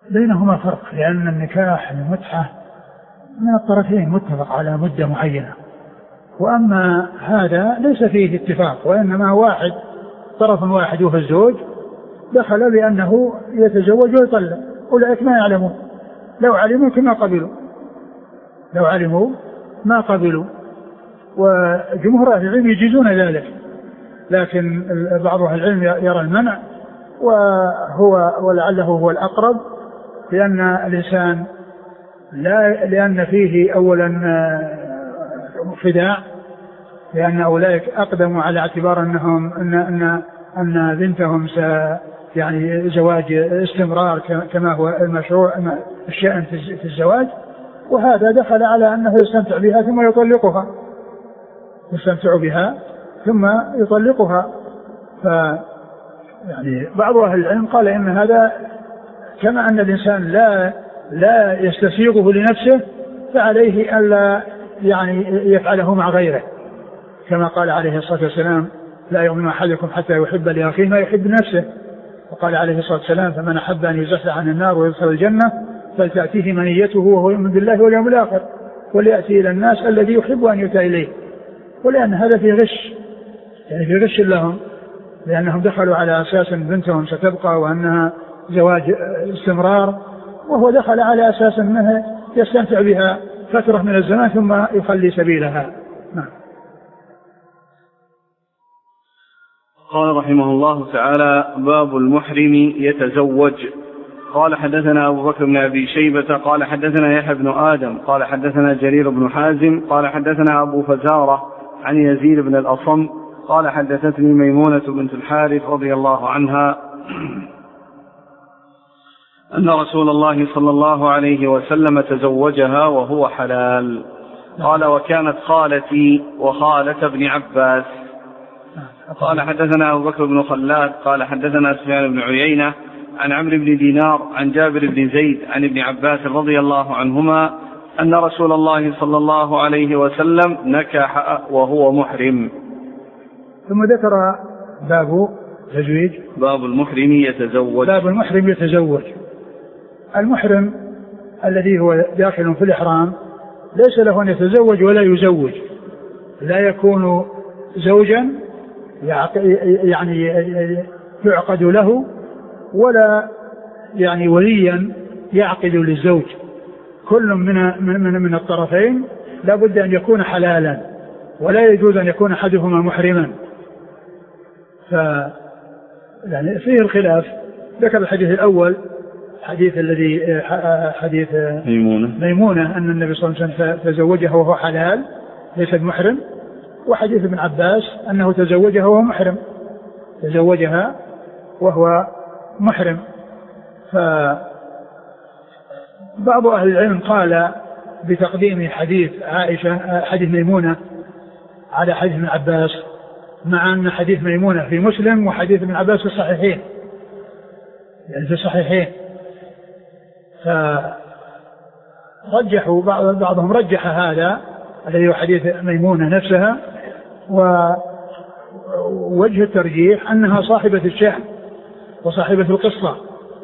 بينهما فرق، لأن النكاح المتعة من الطرفين متفق على مدة معينة، وأما هذا ليس فيه اتفاق، وإنما واحد طرف واحد وهو الزوج دخل بأنه يتزوج ويطلق، أولئك ما يعلمون، لو علموا كما قبلوا لو علموا ما قبلوا. وجمهور أهل العلم يجيزون ذلك، لكن بعض أهل العلم يرى المنع، وهو ولعله هو الأقرب، لأن الإنسان لا لأن فيه أولا خداع، لأن أولئك أقدموا على اعتبار أنهم أن أن أن بنتهم س يعني زواج استمرار كما هو المشروع الشأن في الزواج، وهذا دخل على أنه يستمتع بها ثم يطلقها يستمتع بها ثم يطلقها. ف يعني بعض أهل العلم قال إن هذا كما أن الإنسان لا لا يستسيغه لنفسه، فعليه ألا يعني يفعله مع غيره، كما قال عليه الصلاة والسلام: لا يؤمن أحدكم حتى يحب لأخيه ما يحب لنفسه. وقال عليه الصلاة والسلام: فمن أحب أن يزحزح عن النار ويدخل الجنة فلتأتيه منيته وهو يؤمن بالله واليوم الآخر وليأتي إلى الناس الذي يحب أن يؤتى إليه. ولأن هذا في غش، يعني في غش لهم، لأنهم دخلوا على أساس بنتهم ستبقى وأنها زواج استمرار، وهو دخل على أساس أنه يستمتع بها فترة من الزمان ثم يخلي سبيلها. نعم. قال رحمه الله تعالى: باب المحرم يتزوج. قال: حدثنا أبو بكر بن أبي شيبة قال حدثنا يحيى بن آدم قال حدثنا جرير بن حازم قال حدثنا أبو فزارة عن يزيد بن الأصم قال حدثتني ميمونة بنت الحارث رضي الله عنها أن رسول الله صلى الله عليه وسلم تزوجها وهو حلال. قال: وكانت خالتي وخالة ابن عباس. قال: حدثنا أبو بكر بن خلاد قال حدثنا سفيان بن عيينة عن عمرو بن دينار عن جابر بن زيد عن ابن عباس رضي الله عنهما أن رسول الله صلى الله عليه وسلم نكح وهو محرم. ثم ذكر باب تزويج، باب المحرم يتزوج. باب المحرم يتزوج. المحرم الذي هو داخل في الإحرام ليس له أن يتزوج ولا يزوج، لا يكون زوجا يعني يعقد له، ولا يعني وليا يعقد للزوج. كل من من من الطرفين لا بد أن يكون حلالا، ولا يجوز أن يكون أحدهما محرما. ف يعني فيه الخلاف. ذكر الحديث الأول حديث الذي حديث ميمونة ميمونة أن النبي صلى الله عليه وسلم تزوجها وهو حلال ليس محرم، وحديث ابن عباس أنه تزوجها وهو محرم تزوجها وهو محرم. فبعض أهل العلم قال بتقديم حديث عائشة حديث ميمونة على حديث ابن عباس، مع أن حديث ميمونة في مسلم وحديث ابن عباس في الصحيحين، يعني في الصحيحين. فرجحوا بعضهم رجح هذا الذي هو حديث ميمونة نفسها، ووجه الترجيح أنها صاحبة الشأن وصاحبة القصة.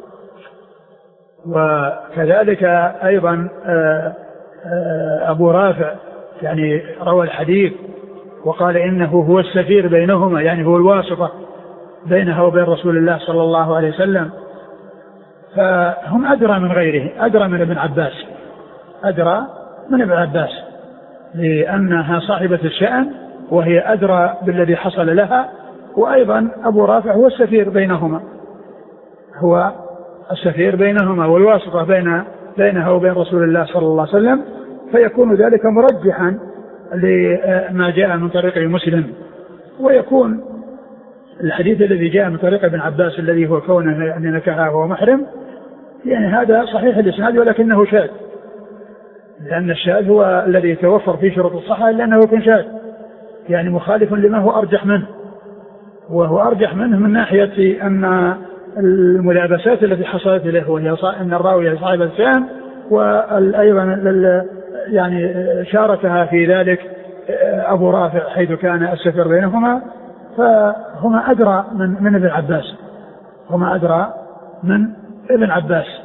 وكذلك أيضا أبو رافع يعني روى الحديث وقال إنه هو السفير بينهما، يعني هو الواسطة بينها وبين رسول الله صلى الله عليه وسلم. فهم أدرى من غيره، أدرى من ابن عباس أدرى من ابن عباس لأنها صاحبة الشأن وهي أدرى بالذي حصل لها. وأيضا أبو رافع هو السفير بينهما، هو السفير بينهما والواسطة بين بينها وبين رسول الله صلى الله عليه وسلم، فيكون ذلك مرجحا لما جاء من طريق مسلم. ويكون الحديث الذي جاء من طريق ابن عباس الذي هو كونه أن نكحها وهو محرم، يعني هذا صحيح الإسناد ولكنه شاذ، لأن الشاذ هو الذي يتوفر فيه شروط الصحة إلا أنه يكون شاذ، يعني مخالف لما هو أرجح منه. وهو أرجح منه من ناحية أن الملابسات التي حصلت له، وهي أن الراوية صاحبة الشأن، وأيضا يعني شاركها في ذلك أبو رافع حيث كان السفر بينهما، فهما أدرى من, من ابن عباس هما أدرى من ابن عباس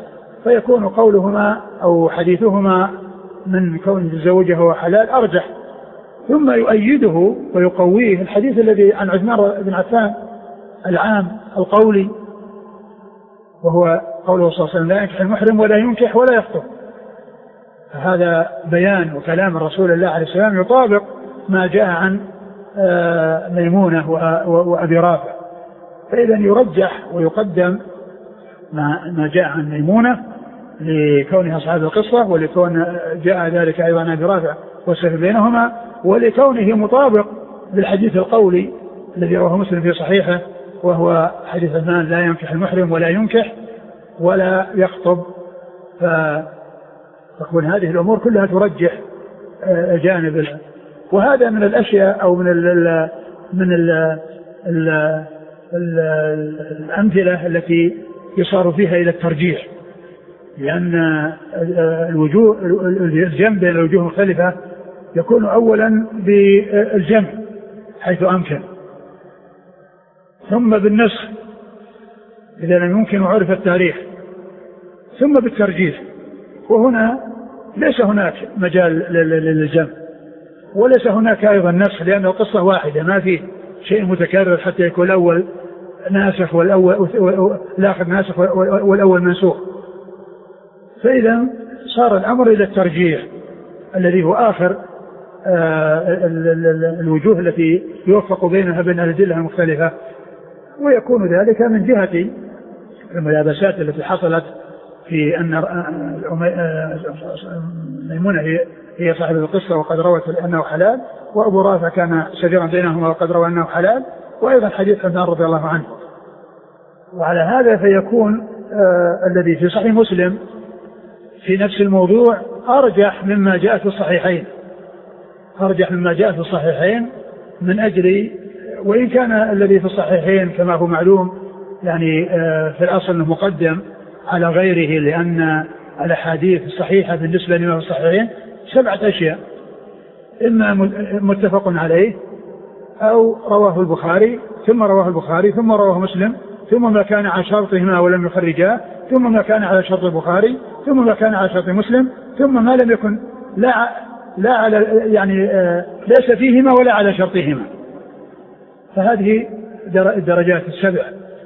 فيكون قولهما أو حديثهما من كون تزوجه هو حلال أرجح. ثم يؤيده ويقويه الحديث الذي عن عثمان بن عفان العام القولي، وهو قوله صلى الله عليه وسلم لا ينكح المحرم ولا ينكح ولا يخطب. هذا بيان وكلام الرسول الله عليه السلام يطابق ما جاء عن ميمونة وأبي رافع، فإذا يرجح ويقدم ما جاء عن ميمونة لكونها أصحاب القصة، ولكون جاء ذلك أيضا عن أبي رافع والسفر بينهما، ولكونه مطابق بالحديث القولي الذي رواه مسلم في صحيحه، وهو حديث عثمان لا ينكح المحرم ولا ينكح ولا يخطب. فتكون هذه الأمور كلها ترجح جانب. وهذا من الأشياء أو من ال من ال ال ال الأمثلة التي يصار فيها إلى الترجيح، لأن الوجوه الجمع بين الوجوه المختلفة يكون أولا بالجمع حيث أمكن، ثم بالنسخ إذا لم يمكن وعرف التاريخ، ثم بالترجيح. وهنا ليس هناك مجال للجمع، وليس هناك أيضا نسخ، لأن القصة واحدة ما فيه شيء متكرر حتى يكون الأول ناسخ والأول الآخر ناسخ والأول منسوخ. فإذا صار الأمر إلى الترجيح الذي هو آخر الوجوه التي يوفق بينها بين الأدلة المختلفة، ويكون ذلك من جهة الملابسات التي حصلت في أن ميمونة هي صاحبة القصة وقد روت أنه حلال، وأبو رافع كان شجرا بينهما وقد روى أنه حلال، وأيضا حديث عثمان رضي الله عنه. وعلى هذا فيكون آه الذي في صحيح مسلم في نفس الموضوع أرجح مما جاء في الصحيحين، أرجح مما جاء في الصحيحين من أجل، وإن كان الذي في الصحيحين كما هو معلوم يعني آه في الأصل أنه مقدم على غيره، لأن الأحاديث الصحيحة بالنسبة لما في الصحيحين سبعة أشياء، إما متفق عليه أو رواه البخاري ثم رواه البخاري ثم رواه مسلم ثم ما كان على شرطهما ولم يخرجاه ثم ما كان على شرط البخاري ثم ما كان على شرط مسلم ثم ما لم يكن لا لا على يعني آه ليس فيهما ولا على شرطهما. فهذه الدرجات السبع،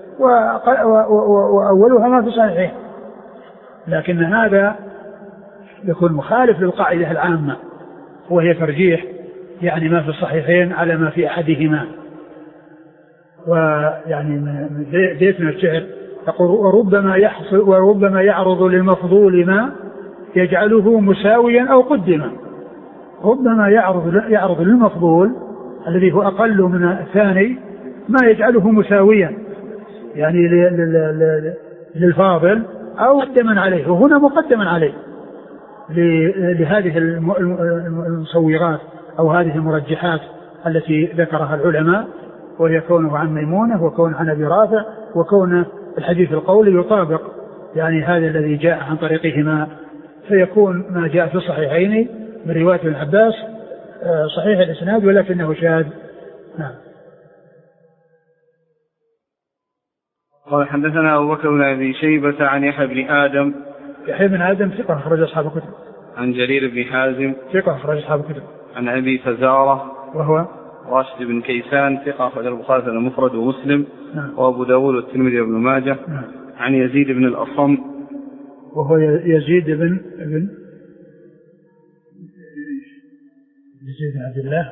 وأولها ما في صحيحين، لكن هذا يكون مخالف للقاعدة العامة وهي ترجيح يعني ما في الصحيحين على ما في أحدهما. ويعني بيت من الشعر يقول وربما يحصل وربما يعرض للمفضول ما يجعله مساويا أو قدما. ربما يعرض يعرض للمفضول الذي هو أقل من الثاني ما يجعله مساويا يعني للفاضل أو مقدما عليه، وهنا مقدما عليه لهذه المصورات أو هذه المرجحات التي ذكرها العلماء، وهي كونه عن ميمونة وكون عن أبي رافع وكون الحديث القولي يطابق يعني هذا الذي جاء عن طريقهما، فيكون ما جاء في الصحيحين من رواية ابن عباس صحيح الإسناد ولكنه شاذ. نعم. قال حدثنا أبو بكر بن أبي شيبة عن يحيى بن آدم. يحيى بن آدم ثقة أخرج أصحاب الكتب. عن جرير بن حازم ثقة أخرج أصحاب الكتب. عن أبي فزارة وهو راشد بن كيسان ثقة أخرج البخاري المفرد ومسلم. نعم. وأبو داود والترمذي وابن ماجه. نعم. عن يزيد بن الأصم وهو يزيد بن ابن يزيد بن عبد الله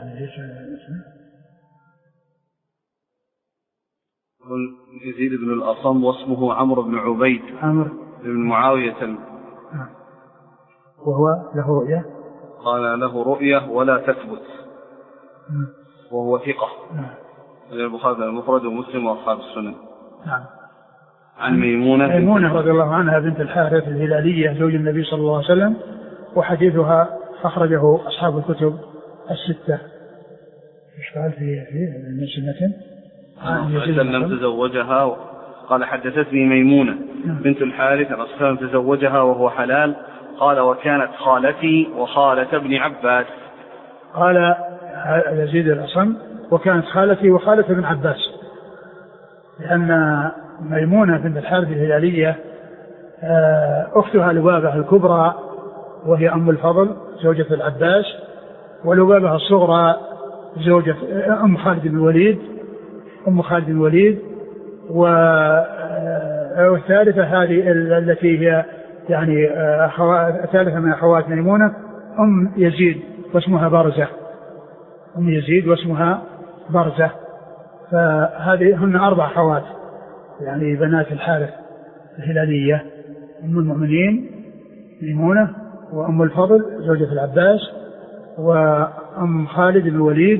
يزيد بن الأصم واسمه عمرو بن عبيد عمرو بن معاوية. نعم. وهو له رؤية قال له رؤية ولا تثبت. نعم. وهو ثقة. نعم. البخاري المفرد ومسلم وأصحاب السنن. نعم. عن ميمونة ميمونة رضي الله عنها بنت الحارث الهلالية زوج النبي صلى الله عليه وسلم، وحديثها أخرجه أصحاب الكتب الستة. ايش قال في في سنة؟ لم تزوجها. قال حدثتني ميمونة بنت الحارث الأصفهاني تزوجها وهو حلال. قال وكانت خالتي وخالة ابن عباس. قال يزيد الأصم وكانت خالتي وخالة ابن عباس، لأن ميمونة بنت الحارث الهلالية أختها لبابة الكبرى وهي أم الفضل زوجة العباس، ولبابة الصغرى زوجة أم خالد بن الوليد أم خالد بن الوليد، والثالثة هذه التي هي يعني ثالثة من أخوات ميمونة أم يزيد واسمها برزة أم يزيد واسمها برزة. فهذه هن أربع أخوات يعني بنات الحارث الهلالية: أم المؤمنين ميمونة، وأم الفضل زوجة العباس، وأم خالد بن الوليد،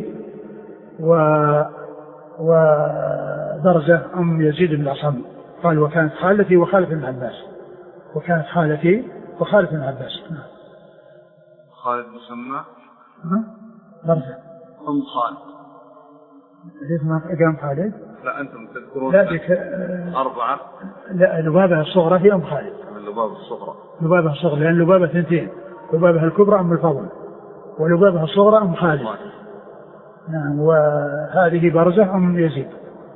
وبرزة أم يزيد بن الأصم. قال وكانت خالتي وخالة بن العباس وكانت خالتي وخالة بن العباس. خالد مسمى برزة أم خالد ليس ما قام خالد. لا أنتم تذكرون لا ديك أربعة. لا لبابة الصغرى هي أم خالد. لبابة الصغرى لبابة الصغرى لأن لبابة ثنتين، لبابة الكبرى أم الفضل ولبابة الصغرى أم خالد. نعم. وهذه برزة أم يزيد.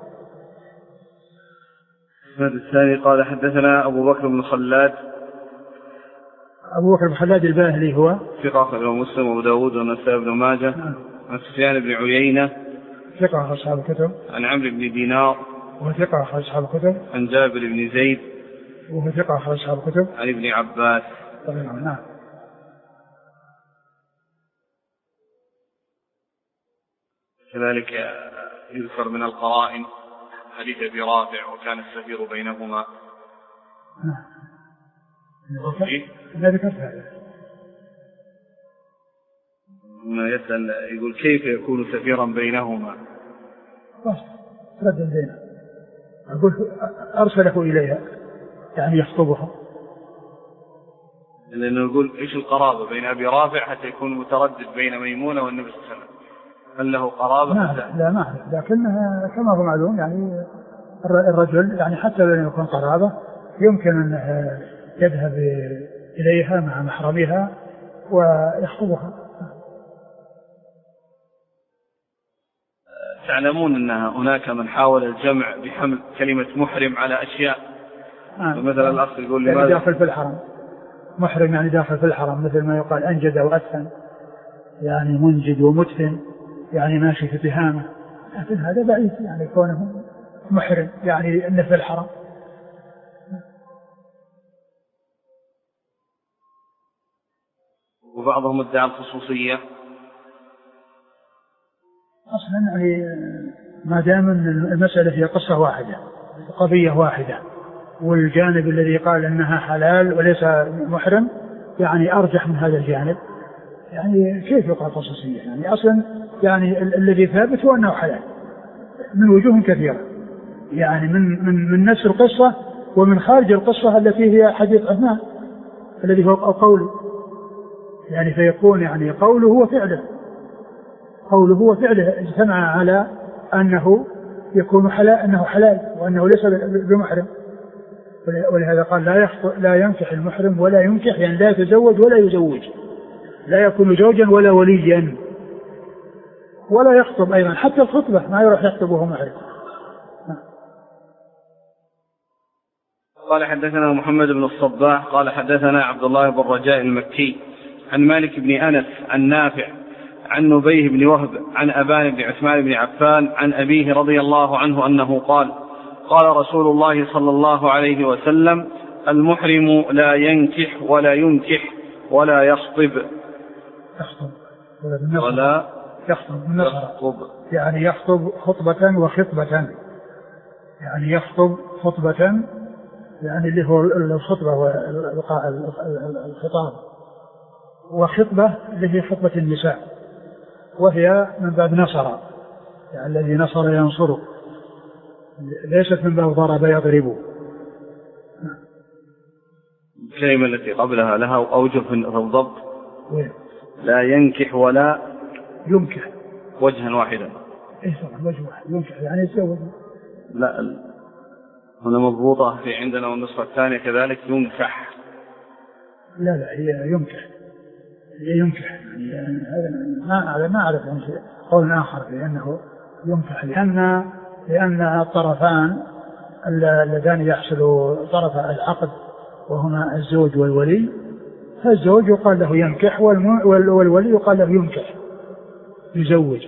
الثاني قال حدثنا أبو بكر بن خلاد. أبو بكر بن خلاد الباهلي هو ثقة أخرجه مسلم وأبو داود والنسائي بن ماجه. نعم. عن سفيان بن عيينة ثقة أخرج أصحاب الكتب. عن عمرو بن دينار وهو ثقة أخرج أصحاب الكتب. عن جابر بن زيد وهو ثقة أخرج أصحاب الكتب. عن ابن عباس. نعم. كذلك يذكر من القرائن حديث أبي رافع وكان السفير بينهما. نعم. إيه؟ لا ذكرت هذا. ما يسأل يقول كيف يكون سفيرا بينهما؟ بس رد بينه. أقول أرسله إليها يعني يخطبها. لأنه يقول إيش القرابة بين أبي رافع حتى يكون متردد بين ميمونة والنبي صلى الله عليه وسلم؟ هل له قرابة؟ لا لا ما أعرف، لكنها كما هو معلوم يعني الرجل يعني حتى لو يكون قرابة يمكن أن يذهب إليها مع محرمها ويخطبها. تعلمون أن هناك من حاول الجمع بحمل كلمة محرم على أشياء. آه. مثلا الأخ يقول لماذا داخل في الحرم محرم يعني داخل في الحرم، مثل ما يقال أنجد وأدفن يعني منجد ومدفن يعني ماشي في تهامة، لكن هذا بعيد يعني كونه محرم يعني أنه في الحرم. وبعضهم ادعى الخصوصية. أصلا يعني ما دام المسألة هي قصة واحدة قضية واحدة والجانب الذي قال أنها حلال وليس محرم يعني أرجح من هذا الجانب، يعني كيف يقال خصوصية؟ يعني أصلا يعني الذي ثابت هو أنه حلال من وجوه كثيرة، يعني من من من نفس القصة ومن خارج القصة التي هي حديث عثمان الذي هو قوله، يعني فيكون يعني قوله هو فعله قوله هو فعله اجتمع على أنه يكون حلال أنه حلال وأنه ليس بمحرم. ولهذا قال لا لا ينكح المحرم ولا ينكح يعني لا يتزوج ولا يزوج، لا يكون زوجا ولا وليا ولا يخطب أيضا، حتى الخطبة ما يروح يخطب وهو محرم. قال حدثنا محمد بن الصباح قال حدثنا عبد الله بن رجاء المكي عن مالك بن أنس عن نافع عن نبيه بن وهب عن أبان بن عثمان بن عفان عن أبيه رضي الله عنه أنه قال قال رسول الله صلى الله عليه وسلم المحرم لا ينكح ولا ينكح ولا يخطب يخطب ولا يخطب, يخطب يعني يخطب خطبة وخطبة يعني يخطب خطبة يعني اللي هو الخطبة والخطاب، وخطبة اللي هي خطبة النساء وهي من باب نصر يعني الذي نصر ينصره، ليست من باب ضرب يضرب. الكلمة التي قبلها لها أوجه في الضبط لا ينكح ولا ينكح وجها واحدا. اي طبعا وجه واحد ينكح يعني يتزوج. لا هنا مضبوطة في عندنا والنسخة الثانية كذلك ينكح. لا لا هي ينكح هي ينكح يعني هذا ما ما أعرف عن شيء قول آخر لأنه ينكح لأن لأن الطرفان اللذان يحصل طرف العقد وهما الزوج والولي، فالزوج يقال له ينكح والولي يقال له ينكح يزوج.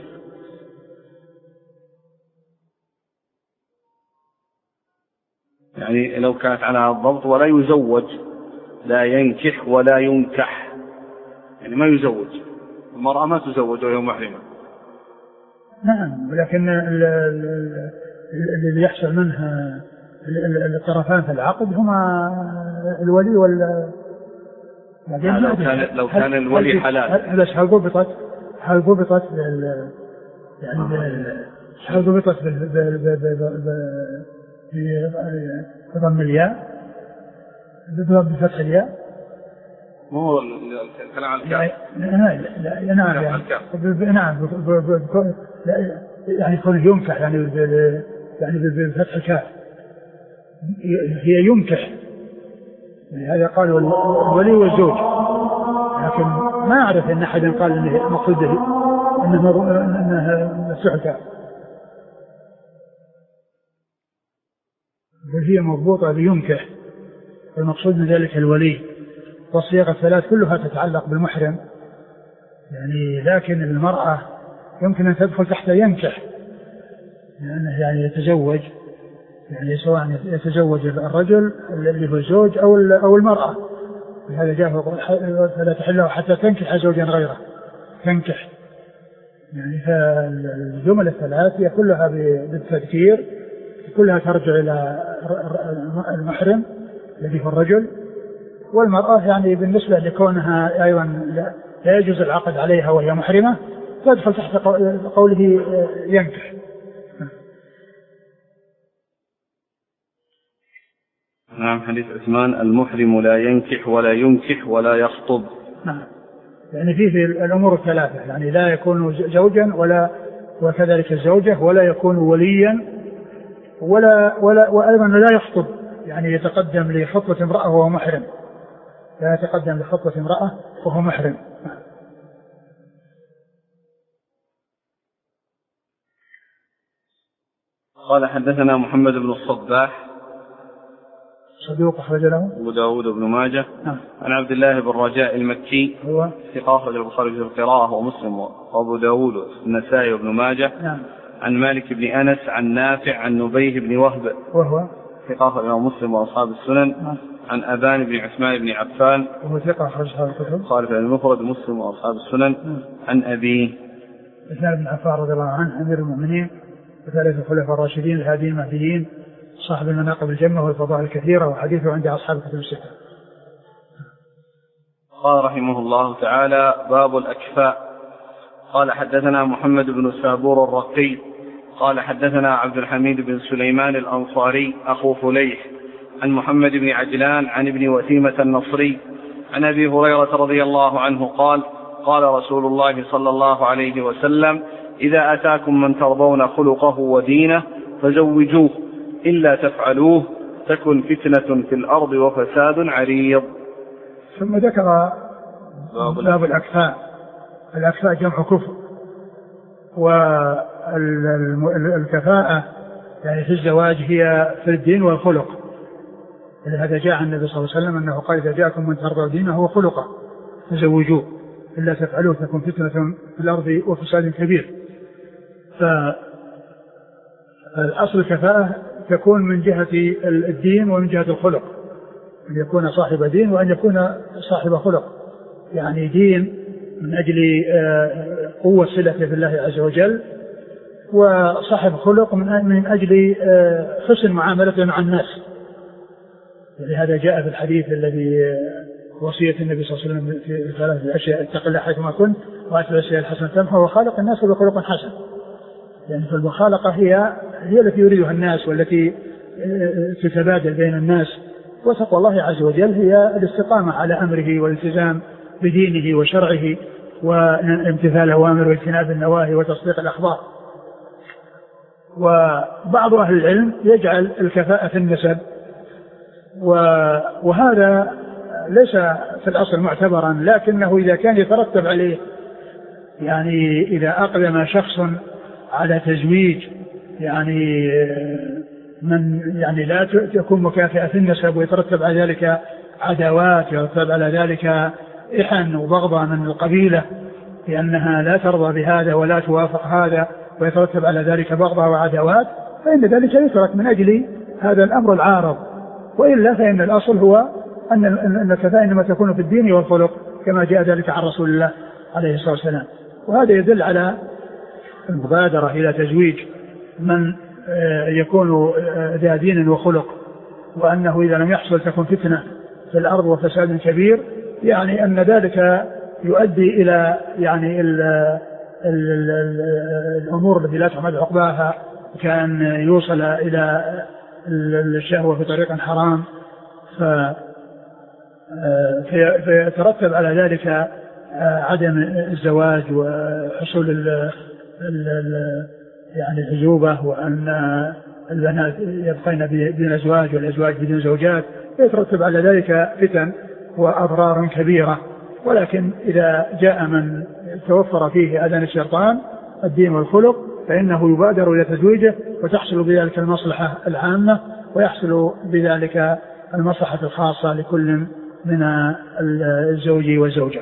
يعني لو كانت على الضبط ولا يزوج، لا ينكح ولا ينكح، يعني ما يزوج، المرأة ما تزوج وهي محرمة. نعم، ولكن اللي يحصل منها الطرفان في العقد هما الولي وال يعني لو كان لو كان الولي حلال. بس هل ضبطت هل ضبطت يعني هل ضبطت بضم الياء بفتح الياء؟ مو هو الكلام عن الكاف. نعم نعم يعني يكون ينكح يعني يعني بفتح الكاف هي ينكح، هذا قالوا الولي والزوج، لكن ما أعرف أن أحد قال أنه مقصوده أنها مفتوح الكاف، بل هي مضبوطة لينكح، والمقصود من ذلك الولي. والصيغ الثلاث كلها تتعلق بالمحرم يعني، لكن المرأة يمكن أن تدخل تحت ينكح لأنه يعني يتزوج، يعني سواء يتزوج الرجل اللي هو الزوج أو أو المرأة، لهذا جاء فلا تحله حتى تنكح زوجا غيره تنكح يعني. فالجمل الثلاث هي كلها بالتذكير، كلها ترجع إلى المحرم الذي هو الرجل، والمرأة يعني بالنسبة لكونها أيضا لا يجوز العقد عليها وهي محرمة تدخل تحت قوله ينكح. نعم. حديث عثمان المحرم لا ينكح ولا ينكح ولا يخطب. نعم، يعني فيه الأمور الثلاثة، يعني لا يكون زوجا ولا وكذلك الزوجة، ولا يكون وليا ولا ولا وأيضا لا يخطب، يعني يتقدم لخطبة امرأة وهو محرم، لا يتقدم لخطبة امرأة وهو محرم. قال حدثنا محمد بن الصباح صدوق أخرج له أبو داود بن ماجه. نعم. عن عبد الله بن رجاء المكي هو ثقة أخرج البخاري في القراءة ومسلم وأبو داود والنسائي وابن ماجه. نعم. عن مالك بن أنس عن نافع عن نبيه بن وهب وهو ثقة أخرج مسلم وأصحاب السنن. نعم. عن أبان بن عثمان بن عفان وهو ثقة أخرج أصحاب الكتب خالف المفرد مسلم وأصحاب السنن. نعم. عن أبي عثمان بن عفان رضي الله عنه أمير المؤمنين وثالث الخلفاء الراشدين الهاديين المهديين صاحب المناقب الجمة والفضائل الكثيرة، وحديثه عند أصحاب الكتب الستة. قال رحمه الله تعالى باب الأكفاء. قال حدثنا محمد بن سابور الرقي قال حدثنا عبد الحميد بن سليمان الأنصاري أخو فليح عن محمد بن عجلان عن ابن وثيمة النصري عن أبي هريرة رضي الله عنه قال قال رسول الله صلى الله عليه وسلم إذا أتاكم من ترضون خلقه ودينه فزوجوه إلا تفعلوه تكن فتنة في الأرض وفساد عريض. ثم ذكر باب الأكفاء. الأكفاء جمع كفر، والكفاءة يعني في الزواج هي في الدين والخلق، لهذا جاء عن النبي صلى الله عليه وسلم أنه قال إذا جاءكم من ترضون دينه وخلقه فزوجوه إلا تفعلوه تكن فتنة في الأرض وفساد كبير. فالأصل الكفاءة تكون من جهة الدين ومن جهة الخلق، أن يكون صاحب دين وأن يكون صاحب خلق، يعني دين من أجل قوة صلته بالله عز وجل، وصاحب خلق من أجل حسن معاملته مع الناس. لهذا جاء في الحديث الذي وصية النبي صلى الله عليه وسلم في ثلاثة أشياء: اتق الله حيثما كنت وأتبع الأشياء الحسنة تمحو وخالق الناس بخلق حسن. يعني فالمخالقة هي هي التي يريدها الناس والتي تتبادل بين الناس، وتقوى الله عز وجل هي الاستقامة على أمره والالتزام بدينه وشرعه وامتثال الأوامر واجتناب النواهي وتصديق الأخبار. وبعض أهل العلم يجعل الكفاءة في النسب، وهذا ليس في الأصل معتبرا، لكنه إذا كان يترتب عليه، يعني إذا أقدم شخص على تزويج يعني من يعني لا تكون مكافئة في النسب ويترتب على ذلك عداوات، يترتب على ذلك إحن وبغضة من القبيلة لأنها لا ترضى بهذا ولا توافق هذا، ويترتب على ذلك بغضة وعداوات، فإن ذلك يترك من أجل هذا الأمر العارض. وإلا فإن الأصل هو أن الكفاءة إنما تكون في الدين والخلق كما جاء ذلك عن رسول الله عليه الصلاة والسلام. وهذا يدل على المبادرة إلى تزويج من يكون ذا دين وخلق، وأنه إذا لم يحصل تكون فتنة في الأرض وفساد كبير، يعني أن ذلك يؤدي إلى يعني ال ال ال الأمور التي لا تحمد عقباها، كان يوصل إلى الشهوة في طريق حرام، فيترتب على ذلك عدم الزواج وحصول ال ال يعني العزوبة، وأن البنات يبقين بدون أزواج والأزواج بدون زوجات، يترتب على ذلك فتن وأضرار كبيرة. ولكن إذا جاء من توفر فيه أذان الشيطان الدين والخلق فإنه يبادر إلى تزويجه، وتحصل بذلك المصلحة العامة، ويحصل بذلك المصلحة الخاصة لكل من الزوج والزوجة.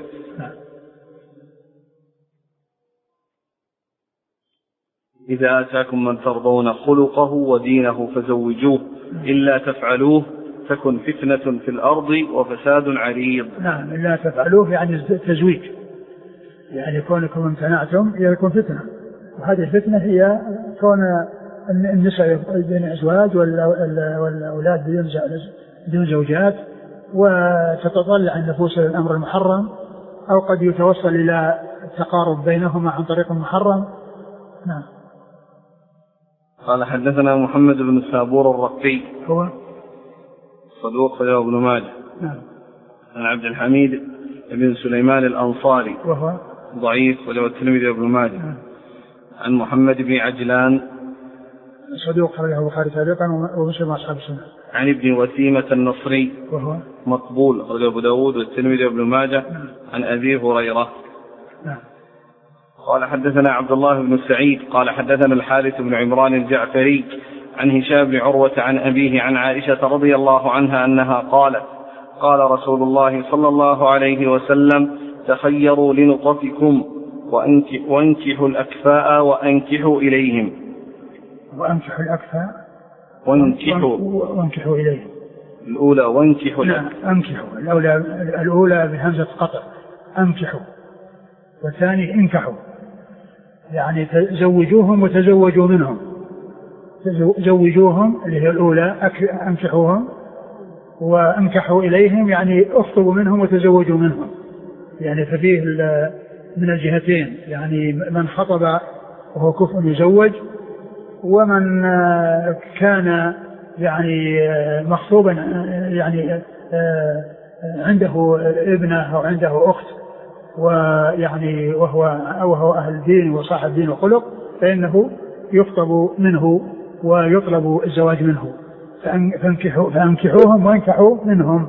إذا أتاكم من ترضون خلقه ودينه فزوجوه إلا تفعلوه تكن فتنة في الأرض وفساد عريض. نعم، إلا تفعلوه يعني التزويج، يعني كونكم امتنعتم يكون فتنة، وهذه الفتنة هي كون النساء بين أزواج والأولاد بدون زوجات، وتتطلع النفوس للأمر المحرم، أو قد يتوصل إلى التقارب بينهما عن طريق محرم. نعم. قال حدثنا محمد بن السابور الرقي هو صدوق خرجه ابن ماجه. نعم. عن عبد الحميد بن سليمان الأنصاري وهو ضعيف وله الترمذي وابن ماجه. نعم. عن محمد بن عجلان صدوق خرجه البخاري تعليقا ومسلم أصحاب السنة. عن ابن وسيمة النصري وهو مقبول خرجه أبو داود والترمذي وابن ماجه. نعم. عن أبي هريرة. نعم. قال حدثنا عبد الله بن سعيد قال حدثنا الحارث بن عمران الجعفري عن هشام بن عروة عن أبيه عن عائشة رضي الله عنها أنها قالت قال رسول الله صلى الله عليه وسلم تخيروا لنطفكم وانكحوا الأكفاء وأنكحوا إليهم. وأنكحوا الأكفاء وانكحوا وانكحوا إليهم. الأولى وانكحوا. نعم، أنكحوا الأولى, الأولى بهمزة قطع أنكحوا، والثاني انكحوا، يعني زوجوهم وتزوجوا منهم. زوجوهم اللي هي الأولى أنكحوهم، وانكحوا إليهم يعني اخطبوا منهم وتزوجوا منهم، يعني ففيه من الجهتين، يعني من خطب وهو كفء يزوج، ومن كان يعني مخطوبا يعني عنده ابنة أو عنده أخت ويعني وهو وهو أهل دين وصاحب دين وخلق، فإنه يخطب منه ويطلب الزواج منه. فانكحوا فانكحوهم وانكحوا منهم.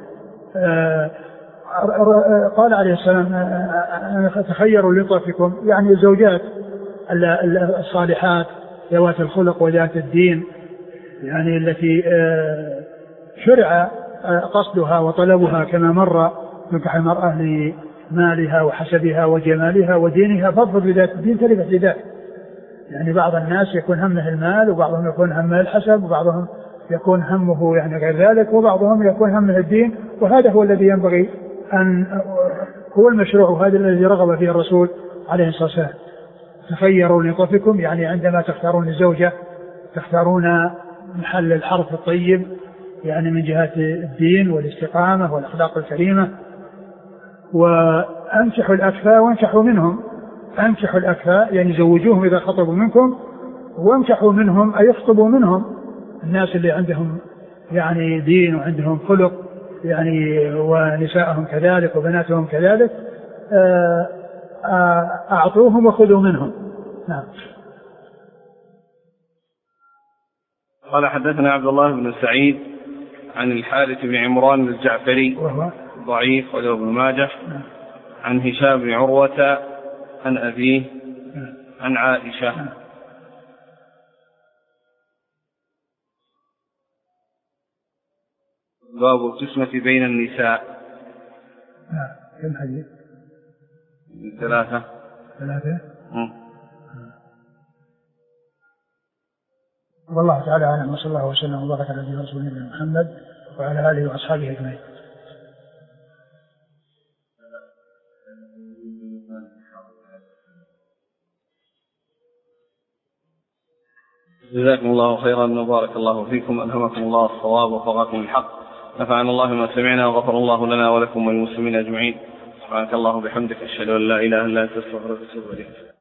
قال عليه السلام تخيروا لطفكم، يعني الزوجات الصالحات ذوات الخلق وذات الدين، يعني التي شرع قصدها وطلبها كما مر، تنكح المرأة لمالها وحسبها وجمالها ودينها، فاظفر بذات الدين تلبس بذات. يعني بعض الناس يكون همه المال، وبعضهم يكون همه الحسب، وبعضهم يكون همه يعني غير ذلك، وبعضهم يكون همه الدين، وهذا هو الذي ينبغي أن هو المشروع، وهذا الذي رغب فيه الرسول عليه الصلاة والسلام. تخيروا لطفكم، يعني عندما تختارون الزوجة تختارون محل الحرف الطيب، يعني من جهة الدين والاستقامة والأخلاق الكريمة. وأنكحوا الأكفاء وانكحوا منهم. أنكحوا الأكفاء يعني زوجوهم إذا خطبوا منكم، وانكحوا منهم أي يخطبوا منهم الناس اللي عندهم يعني دين وعندهم خلق، يعني ونساءهم كذلك وبناتهم كذلك، أعطوهم وخذوا منهم. نعم. قال حدثنا عبد الله بن سعيد عن الحارث بن عمران الجعفري وهو ضعيف وله ابن ماجه. عن هشام بن عروة عن أبيه عن عائشة. باب القسمة بين النساء. نعم. كم حديث؟ ثلاثة. ثلاثة. م. والله تعالى أعلم، وصلى الله وسلم وبارك على نبينا ورسولنا محمد وعلى آله وأصحابه أجمعين. جزاكم الله خيرا وبارك الله فيكم، ألهمكم الله الصواب ووفقكم الحق، نفعنا الله ما سمعنا وغفر الله لنا ولكم وللمسلمين أجمعين. سبحانك اللهم وبحمدك، أشهد أن لا إله إلا أنت، أستغفرك وأتوب إليك.